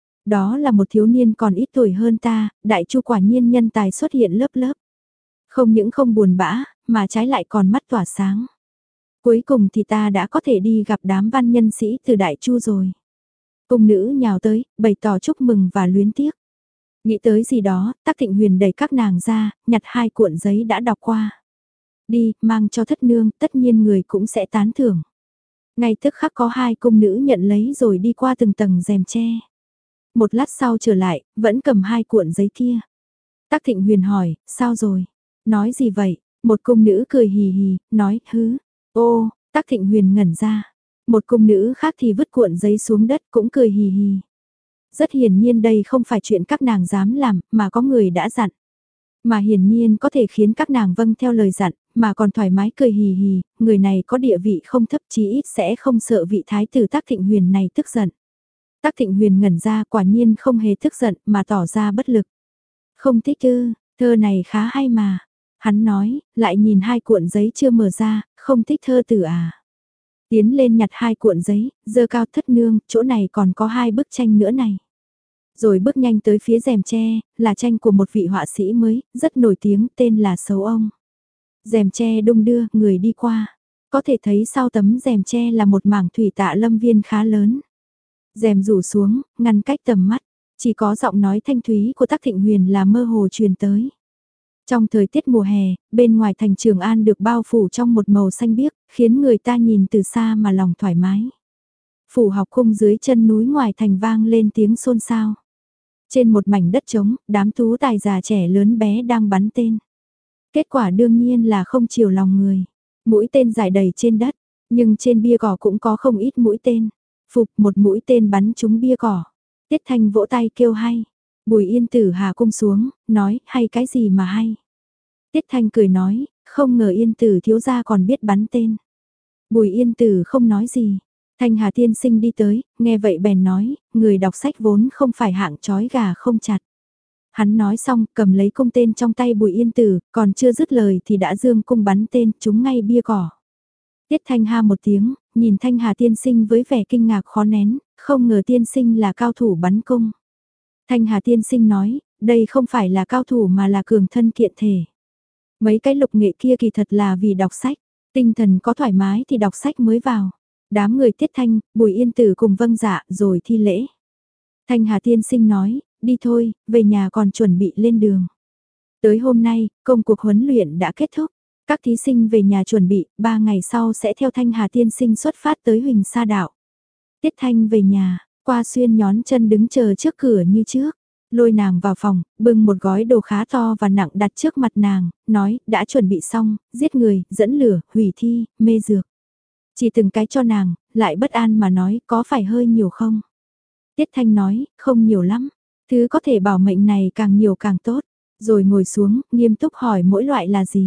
Đó là một thiếu niên còn ít tuổi hơn ta, đại chu quả nhiên nhân tài xuất hiện lớp lớp. Không những không buồn bã, mà trái lại còn mắt tỏa sáng. Cuối cùng thì ta đã có thể đi gặp đám văn nhân sĩ từ đại chu rồi. Cung nữ nhào tới, bày tỏ chúc mừng và luyến tiếc. Nghĩ tới gì đó, Tác Thịnh Huyền đẩy các nàng ra, nhặt hai cuộn giấy đã đọc qua. Đi, mang cho thất nương, tất nhiên người cũng sẽ tán thưởng. Ngay tức khắc có hai cung nữ nhận lấy rồi đi qua từng tầng rèm tre. Một lát sau trở lại, vẫn cầm hai cuộn giấy kia. Tác Thịnh Huyền hỏi, sao rồi? Nói gì vậy? Một cung nữ cười hì hì, nói, hứ. Ô, Tác Thịnh Huyền ngẩn ra. Một cung nữ khác thì vứt cuộn giấy xuống đất cũng cười hì hì. Rất hiển nhiên đây không phải chuyện các nàng dám làm, mà có người đã dặn. Mà hiển nhiên có thể khiến các nàng vâng theo lời dặn, mà còn thoải mái cười hì hì, người này có địa vị không thấp chí ít sẽ không sợ vị thái tử Tác Thịnh Huyền này tức giận. Tác Thịnh Huyền ngẩn ra quả nhiên không hề tức giận mà tỏ ra bất lực. Không thích ư, thơ này khá hay mà. Hắn nói, lại nhìn hai cuộn giấy chưa mở ra, không thích thơ tử à. Tiến lên nhặt hai cuộn giấy, dơ cao thất nương, chỗ này còn có hai bức tranh nữa này. Rồi bước nhanh tới phía rèm tre, là tranh của một vị họa sĩ mới, rất nổi tiếng, tên là Sấu Ông. Rèm tre đung đưa, người đi qua. Có thể thấy sau tấm rèm tre là một mảng thủy tạ lâm viên khá lớn. Rèm rủ xuống, ngăn cách tầm mắt, chỉ có giọng nói thanh thúy của Tác Thịnh Huyền là mơ hồ truyền tới. Trong thời tiết mùa hè, bên ngoài thành Trường An được bao phủ trong một màu xanh biếc, khiến người ta nhìn từ xa mà lòng thoải mái. Phủ học cung dưới chân núi ngoài thành vang lên tiếng xôn xao. Trên một mảnh đất trống, đám tú tài già trẻ lớn bé đang bắn tên. Kết quả đương nhiên là không chiều lòng người. Mũi tên rải đầy trên đất, nhưng trên bia cỏ cũng có không ít mũi tên. Phục một mũi tên bắn trúng bia cỏ. Tiết Thanh vỗ tay kêu hay. Bùi Yên Tử hạ cung xuống, nói hay cái gì mà hay. Tiết Thanh cười nói, không ngờ Yên Tử thiếu gia còn biết bắn tên. Bùi Yên Tử không nói gì. Thanh Hà tiên sinh đi tới, nghe vậy bèn nói, người đọc sách vốn không phải hạng chói gà không chặt. Hắn nói xong, cầm lấy cung tên trong tay Bùi Yên Tử, còn chưa dứt lời thì đã dương cung bắn tên, trúng ngay bia cỏ. Tiết Thanh ha một tiếng, nhìn Thanh Hà tiên sinh với vẻ kinh ngạc khó nén, không ngờ tiên sinh là cao thủ bắn cung. Thanh Hà tiên sinh nói, đây không phải là cao thủ mà là cường thân kiện thể. Mấy cái lục nghệ kia kỳ thật là vì đọc sách, tinh thần có thoải mái thì đọc sách mới vào. Đám người Tiết Thanh, Bùi Yên Tử cùng vâng dạ rồi thi lễ. Thanh Hà tiên sinh nói, đi thôi, về nhà còn chuẩn bị lên đường. Tới hôm nay, công cuộc huấn luyện đã kết thúc. Các thí sinh về nhà chuẩn bị, ba ngày sau sẽ theo Thanh Hà tiên sinh xuất phát tới Huỳnh Sa Đạo. Tiết Thanh về nhà, Qua Xuyên nhón chân đứng chờ trước cửa như trước. Lôi nàng vào phòng, bưng một gói đồ khá to và nặng đặt trước mặt nàng, nói, đã chuẩn bị xong, giết người, dẫn lửa, hủy thi, mê dược. Chỉ từng cái cho nàng, lại bất an mà nói, có phải hơi nhiều không? Tiết Thanh nói, không nhiều lắm, thứ có thể bảo mệnh này càng nhiều càng tốt. Rồi ngồi xuống, nghiêm túc hỏi mỗi loại là gì.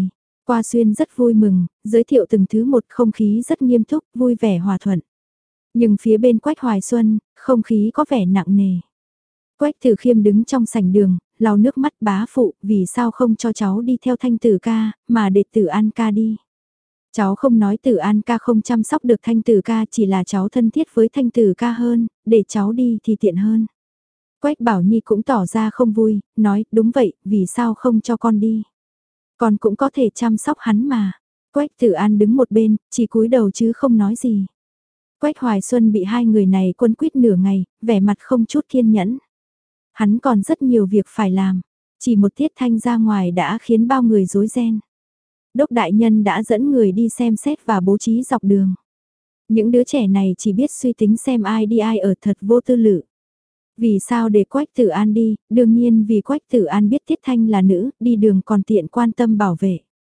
Qua Xuyên rất vui mừng, giới thiệu từng thứ một, không khí rất nghiêm túc, vui vẻ hòa thuận. Nhưng phía bên Quách Hoài Xuân, không khí có vẻ nặng nề. Quách Tử Khiêm đứng trong sảnh đường, lau nước mắt, bá phụ, vì sao không cho cháu đi theo Thanh Tử ca, mà để Tử An ca đi. Cháu không nói Tử An ca không chăm sóc được Thanh Tử ca, chỉ là cháu thân thiết với Thanh Tử ca hơn, để cháu đi thì tiện hơn. Quách Bảo Nhi cũng tỏ ra không vui, nói, đúng vậy, vì sao không cho con đi. Con cũng có thể chăm sóc hắn mà. Quách Tử An đứng một bên, chỉ cúi đầu chứ không nói gì. Quách Hoài Xuân bị hai người này quấn quýt nửa ngày, vẻ mặt không chút kiên nhẫn. Hắn còn rất nhiều việc phải làm, chỉ một tiết thanh ra ngoài đã khiến bao người rối ren. Đốc đại nhân đã dẫn người đi xem xét và bố trí dọc đường. Những đứa trẻ này chỉ biết suy tính xem ai đi ai ở, thật vô tư lự. Vì sao để Quách Tử An đi, đương nhiên vì Quách Tử An biết Tiết Thanh là nữ, đi đường còn tiện quan tâm bảo vệ.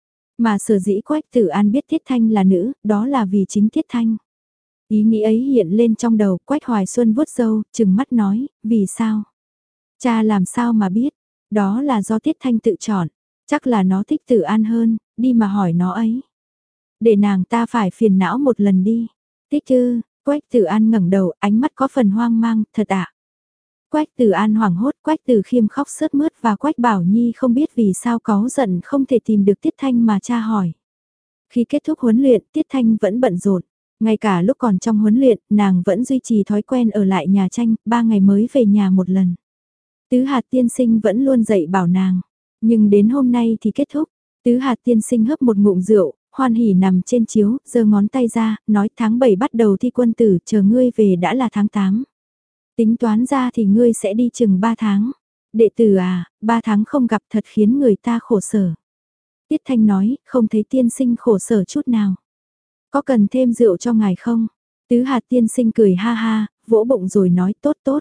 Mà sở dĩ Quách Tử An biết Tiết Thanh là nữ, đó là vì chính Tiết Thanh. Ý nghĩ ấy hiện lên trong đầu, Quách Hoài Xuân vuốt râu, chừng mắt nói, vì sao? Cha làm sao mà biết, đó là do Tiết Thanh tự chọn, chắc là nó thích Tử An hơn, đi mà hỏi nó ấy. Để nàng ta phải phiền não một lần đi. Thích chứ, Quách Tử An ngẩng đầu, ánh mắt có phần hoang mang, thật ạ. À? Quách Tử An hoảng hốt, Quách Tử Khiêm khóc sướt mướt và Quách Bảo Nhi không biết vì sao cáu giận không thể tìm được Tiết Thanh mà cha hỏi. Khi kết thúc huấn luyện, Tiết Thanh vẫn bận rộn. Ngay cả lúc còn trong huấn luyện, nàng vẫn duy trì thói quen ở lại nhà tranh, ba ngày mới về nhà một lần. Tứ Hạt tiên sinh vẫn luôn dạy bảo nàng, nhưng đến hôm nay thì kết thúc. Tứ Hạt tiên sinh hấp một ngụm rượu, hoan hỉ nằm trên chiếu, giơ ngón tay ra, nói tháng bảy bắt đầu thi quân tử, chờ ngươi về đã là tháng tám. Tính toán ra thì ngươi sẽ đi chừng ba tháng. Đệ tử à, ba tháng không gặp thật khiến người ta khổ sở. Tiết Thanh nói, không thấy tiên sinh khổ sở chút nào. Có cần thêm rượu cho ngài không? Tứ Hạt tiên sinh cười ha ha, vỗ bụng rồi nói tốt tốt.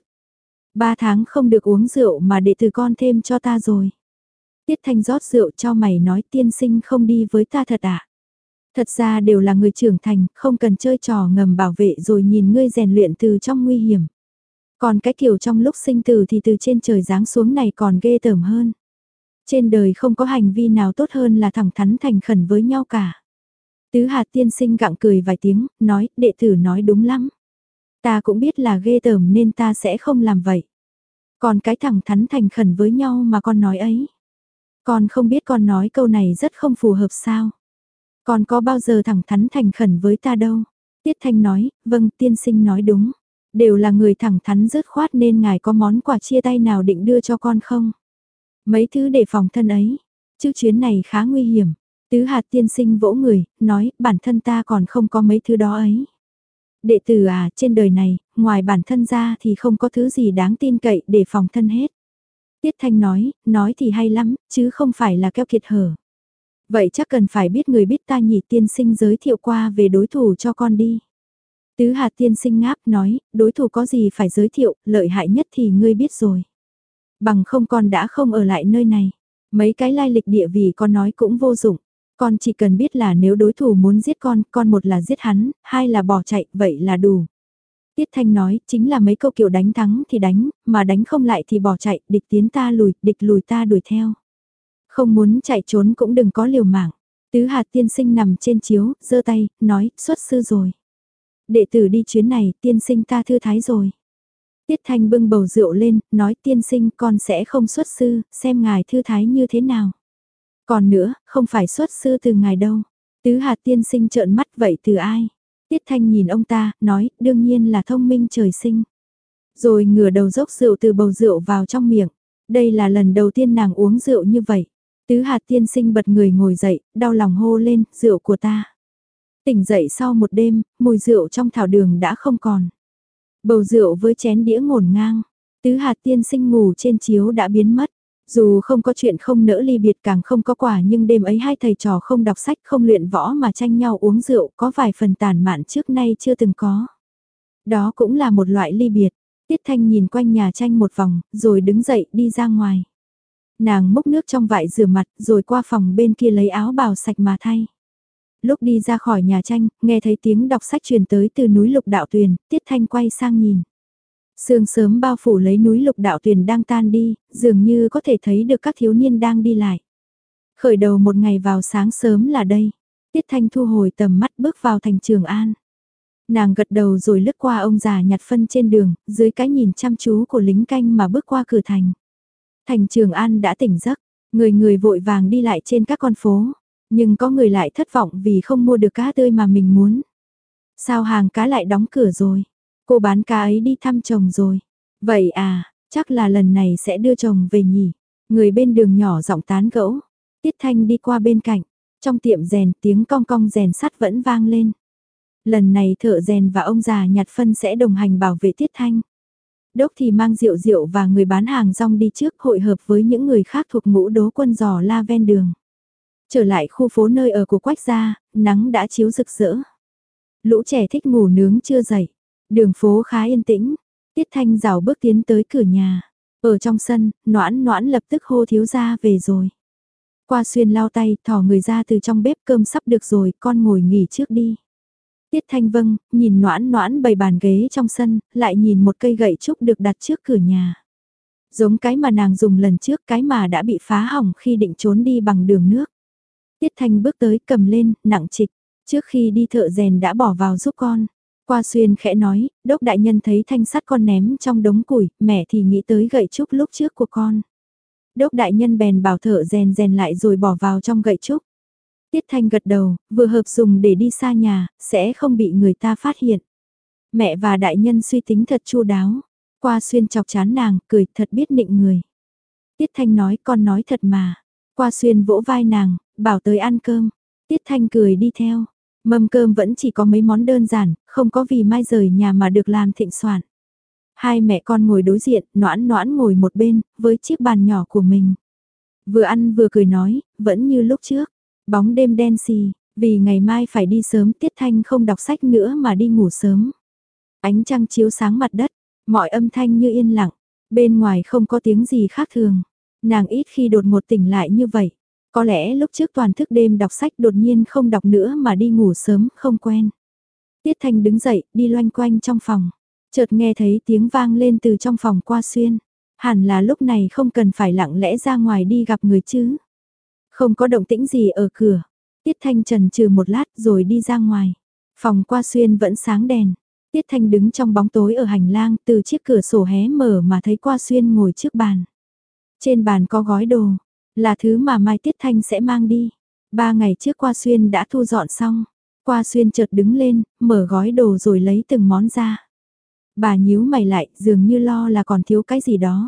Ba tháng không được uống rượu mà đệ tử con thêm cho ta rồi. Tiết Thanh rót rượu cho mày nói tiên sinh không đi với ta thật à? Thật ra đều là người trưởng thành, không cần chơi trò ngầm bảo vệ rồi nhìn ngươi rèn luyện từ trong nguy hiểm. Còn cái kiểu trong lúc sinh tử thì từ trên trời giáng xuống này còn ghê tởm hơn. Trên đời không có hành vi nào tốt hơn là thẳng thắn thành khẩn với nhau cả. Tứ Hạt tiên sinh gặng cười vài tiếng, nói, đệ tử nói đúng lắm. Ta cũng biết là ghê tởm nên ta sẽ không làm vậy. Còn cái thẳng thắn thành khẩn với nhau mà con nói ấy. Con không biết con nói câu này rất không phù hợp sao. Con có bao giờ thẳng thắn thành khẩn với ta đâu. Tiết Thanh nói, vâng tiên sinh nói đúng. Đều là người thẳng thắn dứt khoát nên ngài có món quà chia tay nào định đưa cho con không? Mấy thứ để phòng thân ấy. Chứ chuyến này khá nguy hiểm. Tứ Hạt tiên sinh vỗ người, nói bản thân ta còn không có mấy thứ đó ấy. Đệ tử à, trên đời này, ngoài bản thân ra thì không có thứ gì đáng tin cậy để phòng thân hết. Tiết Thanh nói, nói thì hay lắm, chứ không phải là keo kiệt hở. Vậy chắc cần phải biết người biết ta nhỉ, tiên sinh giới thiệu qua về đối thủ cho con đi. Tứ Hạt tiên sinh ngáp nói, đối thủ có gì phải giới thiệu, lợi hại nhất thì ngươi biết rồi. Bằng không con đã không ở lại nơi này. Mấy cái lai lịch địa vị con nói cũng vô dụng. Con chỉ cần biết là nếu đối thủ muốn giết con, con một là giết hắn, hai là bỏ chạy, vậy là đủ. Tiết Thanh nói, chính là mấy câu kiểu đánh thắng thì đánh, mà đánh không lại thì bỏ chạy, địch tiến ta lùi, địch lùi ta đuổi theo. Không muốn chạy trốn cũng đừng có liều mạng. Tứ Hạt tiên sinh nằm trên chiếu, giơ tay, nói, xuất sư rồi. Đệ tử đi chuyến này, tiên sinh ta thư thái rồi. Tiết Thanh bưng bầu rượu lên, nói tiên sinh con sẽ không xuất sư, xem ngài thư thái như thế nào. Còn nữa, không phải xuất sư từ ngài đâu. Tứ Hạt tiên sinh trợn mắt vậy từ ai? Tiết Thanh nhìn ông ta, nói, đương nhiên là thông minh trời sinh. Rồi ngửa đầu dốc rượu từ bầu rượu vào trong miệng. Đây là lần đầu tiên nàng uống rượu như vậy. Tứ Hạt tiên sinh bật người ngồi dậy, đau lòng hô lên, rượu của ta. Tỉnh dậy sau một đêm, mùi rượu trong thảo đường đã không còn. Bầu rượu với chén đĩa ngổn ngang. Tứ Hạt tiên sinh ngủ trên chiếu đã biến mất. Dù không có chuyện không nỡ ly biệt càng không có quả nhưng đêm ấy hai thầy trò không đọc sách không luyện võ mà tranh nhau uống rượu có vài phần tàn mạn trước nay chưa từng có. Đó cũng là một loại ly biệt. Tiết Thanh nhìn quanh nhà tranh một vòng rồi đứng dậy đi ra ngoài. Nàng múc nước trong vại rửa mặt rồi qua phòng bên kia lấy áo bào sạch mà thay. Lúc đi ra khỏi nhà tranh, nghe thấy tiếng đọc sách truyền tới từ núi Lục Đạo Tuyền, Tiết Thanh quay sang nhìn. Sương sớm bao phủ lấy núi Lục Đạo Tuyền đang tan đi, dường như có thể thấy được các thiếu niên đang đi lại. Khởi đầu một ngày vào sáng sớm là đây. Tiết Thanh thu hồi tầm mắt bước vào thành Trường An. Nàng gật đầu rồi lướt qua ông già nhặt phân trên đường, dưới cái nhìn chăm chú của lính canh mà bước qua cửa thành. Thành Trường An đã tỉnh giấc, người người vội vàng đi lại trên các con phố, nhưng có người lại thất vọng vì không mua được cá tươi mà mình muốn. Sao hàng cá lại đóng cửa rồi? Cô bán cá ấy đi thăm chồng rồi. Vậy à, chắc là lần này sẽ đưa chồng về nhỉ. Người bên đường nhỏ giọng tán gẫu. Tiết Thanh đi qua bên cạnh. Trong tiệm rèn tiếng cong cong rèn sắt vẫn vang lên. Lần này thợ rèn và ông già nhặt phân sẽ đồng hành bảo vệ Tiết Thanh. Đốc thì mang rượu rượu và người bán hàng rong đi trước hội hợp với những người khác thuộc ngũ đố quân giò la ven đường. Trở lại khu phố nơi ở của Quách gia, nắng đã chiếu rực rỡ. Lũ trẻ thích ngủ nướng chưa dậy. Đường phố khá yên tĩnh. Tiết Thanh rảo bước tiến tới cửa nhà. Ở trong sân, Noãn Noãn lập tức hô thiếu gia về rồi. Qua Xuyên lau tay, thò người ra từ trong bếp, cơm sắp được rồi, con ngồi nghỉ trước đi. Tiết Thanh vâng, nhìn Noãn Noãn bày bàn ghế trong sân, lại nhìn một cây gậy trúc được đặt trước cửa nhà. Giống cái mà nàng dùng lần trước, cái mà đã bị phá hỏng khi định trốn đi bằng đường nước. Tiết Thanh bước tới cầm lên, nặng trịch. Trước khi đi thợ rèn đã bỏ vào giúp con. Qua Xuyên khẽ nói, Đốc đại nhân thấy thanh sắt con ném trong đống củi, mẹ thì nghĩ tới gậy trúc lúc trước của con. Đốc đại nhân bèn bảo thợ rèn rèn lại rồi bỏ vào trong gậy trúc. Tiết Thanh gật đầu, vừa hợp dùng để đi xa nhà, sẽ không bị người ta phát hiện. Mẹ và đại nhân suy tính thật chu đáo. Qua Xuyên chọc chán nàng, cười thật biết nịnh người. Tiết Thanh nói con nói thật mà. Qua Xuyên vỗ vai nàng, bảo tới ăn cơm. Tiết Thanh cười đi theo. Mâm cơm vẫn chỉ có mấy món đơn giản, không có vì mai rời nhà mà được làm thịnh soạn. Hai mẹ con ngồi đối diện, Noãn Noãn ngồi một bên, với chiếc bàn nhỏ của mình. Vừa ăn vừa cười nói, vẫn như lúc trước. Bóng đêm đen xì, vì ngày mai phải đi sớm Tiết Thanh không đọc sách nữa mà đi ngủ sớm. Ánh trăng chiếu sáng mặt đất, mọi âm thanh như yên lặng, bên ngoài không có tiếng gì khác thường. Nàng ít khi đột ngột tỉnh lại như vậy. Có lẽ lúc trước toàn thức đêm đọc sách đột nhiên không đọc nữa mà đi ngủ sớm, không quen. Tiết Thanh đứng dậy, đi loanh quanh trong phòng. Chợt nghe thấy tiếng vang lên từ trong phòng Qua Xuyên. Hẳn là lúc này không cần phải lặng lẽ ra ngoài đi gặp người chứ. Không có động tĩnh gì ở cửa. Tiết Thanh chần chừ một lát rồi đi ra ngoài. Phòng Qua Xuyên vẫn sáng đèn. Tiết Thanh đứng trong bóng tối ở hành lang, từ chiếc cửa sổ hé mở mà thấy Qua Xuyên ngồi trước bàn. Trên bàn có gói đồ, là thứ mà Mai Tiết Thanh sẽ mang đi. Ba ngày trước Qua Xuyên đã thu dọn xong. Qua Xuyên chợt đứng lên, mở gói đồ rồi lấy từng món ra. Bà nhíu mày lại, dường như lo là còn thiếu cái gì đó.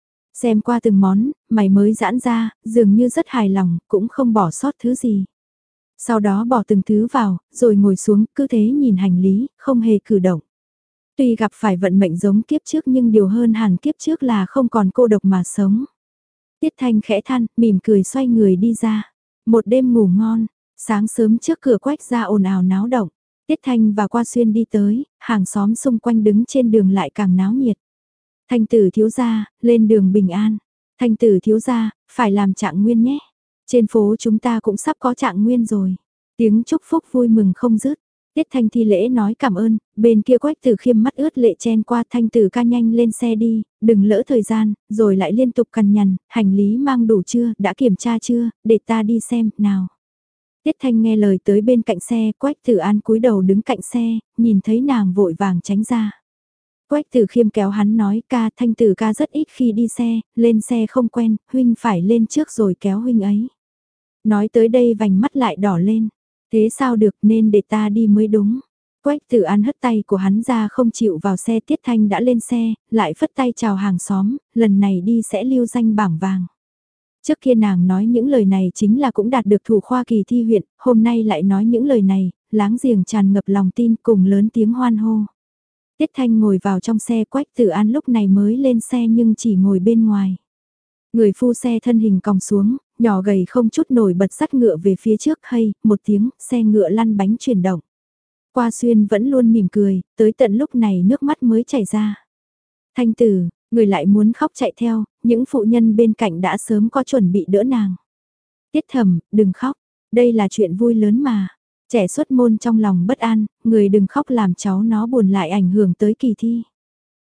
Xem qua từng món, mày mới giãn ra, dường như rất hài lòng, cũng không bỏ sót thứ gì. Sau đó bỏ từng thứ vào, rồi ngồi xuống, cứ thế nhìn hành lý, không hề cử động. Tuy gặp phải vận mệnh giống kiếp trước nhưng điều hơn hẳn kiếp trước là không còn cô độc mà sống. Tiết Thanh khẽ than, mỉm cười xoay người đi ra. Một đêm ngủ ngon, sáng sớm trước cửa Quách gia ồn ào náo động. Tiết Thanh và Qua Xuyên đi tới, hàng xóm xung quanh đứng trên đường lại càng náo nhiệt. Thanh tử thiếu gia, lên đường bình an. Thanh tử thiếu gia, phải làm trạng nguyên nhé. Trên phố chúng ta cũng sắp có trạng nguyên rồi. Tiếng chúc phúc vui mừng không dứt. Tiết Thanh thi lễ nói cảm ơn, bên kia Quách Tử Khiêm mắt ướt lệ chen qua. Thanh tử ca nhanh lên xe đi, đừng lỡ thời gian, rồi lại liên tục cằn nhằn, hành lý mang đủ chưa, đã kiểm tra chưa, để ta đi xem, nào. Tiết Thanh nghe lời tới bên cạnh xe, Quách Tử An cúi đầu đứng cạnh xe, nhìn thấy nàng vội vàng tránh ra. Quách Tử Khiêm kéo hắn nói, ca, Thanh tử ca rất ít khi đi xe, lên xe không quen, huynh phải lên trước rồi kéo huynh ấy. Nói tới đây vành mắt lại đỏ lên. Thế sao được, nên để ta đi mới đúng. Quách Tử An hất tay của hắn ra không chịu vào xe. Tiết Thanh đã lên xe, lại phất tay chào hàng xóm, lần này đi sẽ lưu danh bảng vàng. Trước kia nàng nói những lời này chính là cũng đạt được thủ khoa kỳ thi huyện, hôm nay lại nói những lời này, láng giềng tràn ngập lòng tin cùng lớn tiếng hoan hô. Tiết Thanh ngồi vào trong xe. Quách Tử An lúc này mới lên xe nhưng chỉ ngồi bên ngoài. Người phu xe thân hình còng xuống, nhỏ gầy không chút nổi bật dắt ngựa về phía trước, hay, một tiếng, xe ngựa lăn bánh chuyển động. Qua Xuyên vẫn luôn mỉm cười, tới tận lúc này nước mắt mới chảy ra. Thanh tử, người lại muốn khóc chạy theo, những phụ nhân bên cạnh đã sớm có chuẩn bị đỡ nàng. Tiết Thẩm, đừng khóc, đây là chuyện vui lớn mà. Trẻ xuất môn trong lòng bất an, người đừng khóc làm cháu nó buồn lại ảnh hưởng tới kỳ thi.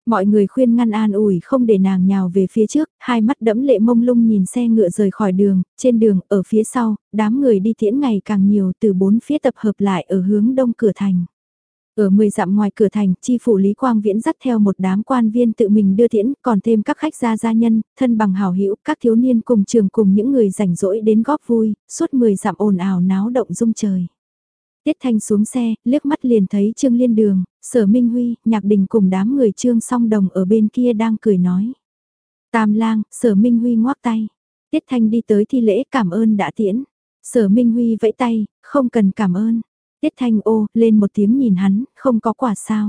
Mọi người khuyên ngăn an ủi không để nàng nhào về phía trước, hai mắt đẫm lệ mông lung nhìn xe ngựa rời khỏi đường, trên đường, ở phía sau, đám người đi tiễn ngày càng nhiều từ bốn phía tập hợp lại ở hướng đông cửa thành. Ở mười dặm ngoài cửa thành, chi phủ Lý Quang Viễn dắt theo một đám quan viên tự mình đưa tiễn, còn thêm các khách gia gia nhân, thân bằng hảo hữu, các thiếu niên cùng trường cùng những người rảnh rỗi đến góp vui, suốt mười dặm ồn ào náo động rung trời. Tiết Thanh xuống xe, liếc mắt liền thấy Trương Liên Đường, Sở Minh Huy, Nhạc Đình cùng đám người Trương Song Đồng ở bên kia đang cười nói. Tam Lang, Sở Minh Huy ngoác tay. Tiết Thanh đi tới thi lễ cảm ơn đã tiễn. Sở Minh Huy vẫy tay, không cần cảm ơn. Tiết Thanh ô, lên một tiếng nhìn hắn, không có quả sao.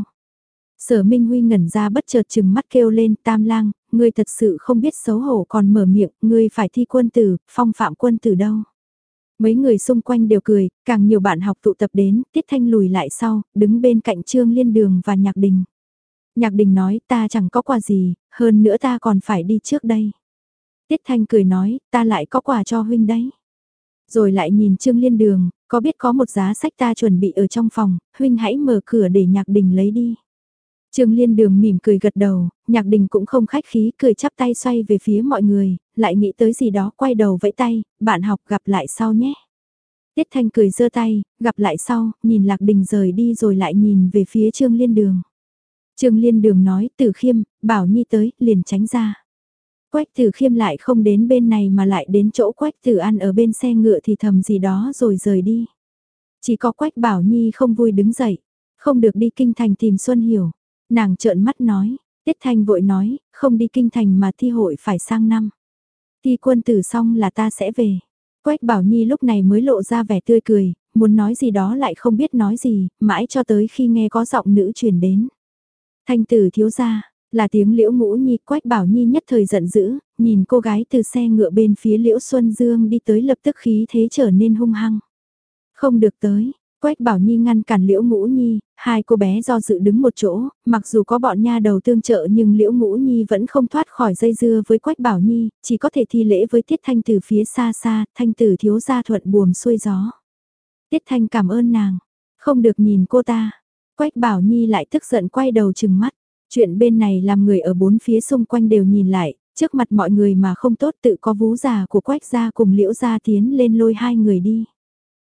Sở Minh Huy ngẩn ra bất chợt chừng mắt kêu lên, Tam Lang, ngươi thật sự không biết xấu hổ còn mở miệng, ngươi phải thi quân tử, phong phạm quân tử đâu. Mấy người xung quanh đều cười, càng nhiều bạn học tụ tập đến, Tiết Thanh lùi lại sau, đứng bên cạnh Trương Liên Đường và Nhạc Đình. Nhạc Đình nói, ta chẳng có quà gì, hơn nữa ta còn phải đi trước đây. Tiết Thanh cười nói, ta lại có quà cho huynh đấy. Rồi lại nhìn Trương Liên Đường, có biết có một giá sách ta chuẩn bị ở trong phòng, huynh hãy mở cửa để Nhạc Đình lấy đi. Trương Liên Đường mỉm cười gật đầu, Nhạc Đình cũng không khách khí, cười chắp tay xoay về phía mọi người, lại nghĩ tới gì đó quay đầu vẫy tay, bạn học gặp lại sau nhé. Tiết Thanh cười giơ tay, gặp lại sau, nhìn Lạc Đình rời đi rồi lại nhìn về phía Trương Liên Đường. Trương Liên Đường nói, Tử Khiêm, Bảo Nhi tới, liền tránh ra. Quách Tử Khiêm lại không đến bên này mà lại đến chỗ Quách Tử An ở bên xe ngựa thì thầm gì đó rồi rời đi. Chỉ có Quách Bảo Nhi không vui đứng dậy, không được đi kinh thành tìm Xuân Hiểu. Nàng trợn mắt nói, Tiết Thanh vội nói, không đi kinh thành mà thi hội phải sang năm. Thi quân tử xong là ta sẽ về. Quách Bảo Nhi lúc này mới lộ ra vẻ tươi cười, muốn nói gì đó lại không biết nói gì, mãi cho tới khi nghe có giọng nữ truyền đến. Thanh tử thiếu gia, là tiếng Liễu Ngũ Nhi. Quách Bảo Nhi nhất thời giận dữ, nhìn cô gái từ xe ngựa bên phía Liễu Xuân Dương đi tới lập tức khí thế trở nên hung hăng. Không được tới. Quách Bảo Nhi ngăn cản Liễu Ngũ Nhi, hai cô bé do dự đứng một chỗ, mặc dù có bọn nha đầu tương trợ nhưng Liễu Ngũ Nhi vẫn không thoát khỏi dây dưa với Quách Bảo Nhi, chỉ có thể thi lễ với Tiết Thanh từ phía xa xa, Thanh tử thiếu gia thuận buồm xuôi gió. Tiết Thanh cảm ơn nàng, không được nhìn cô ta. Quách Bảo Nhi lại tức giận quay đầu chừng mắt, chuyện bên này làm người ở bốn phía xung quanh đều nhìn lại, trước mặt mọi người mà không tốt tự có vú già của Quách gia cùng Liễu gia tiến lên lôi hai người đi.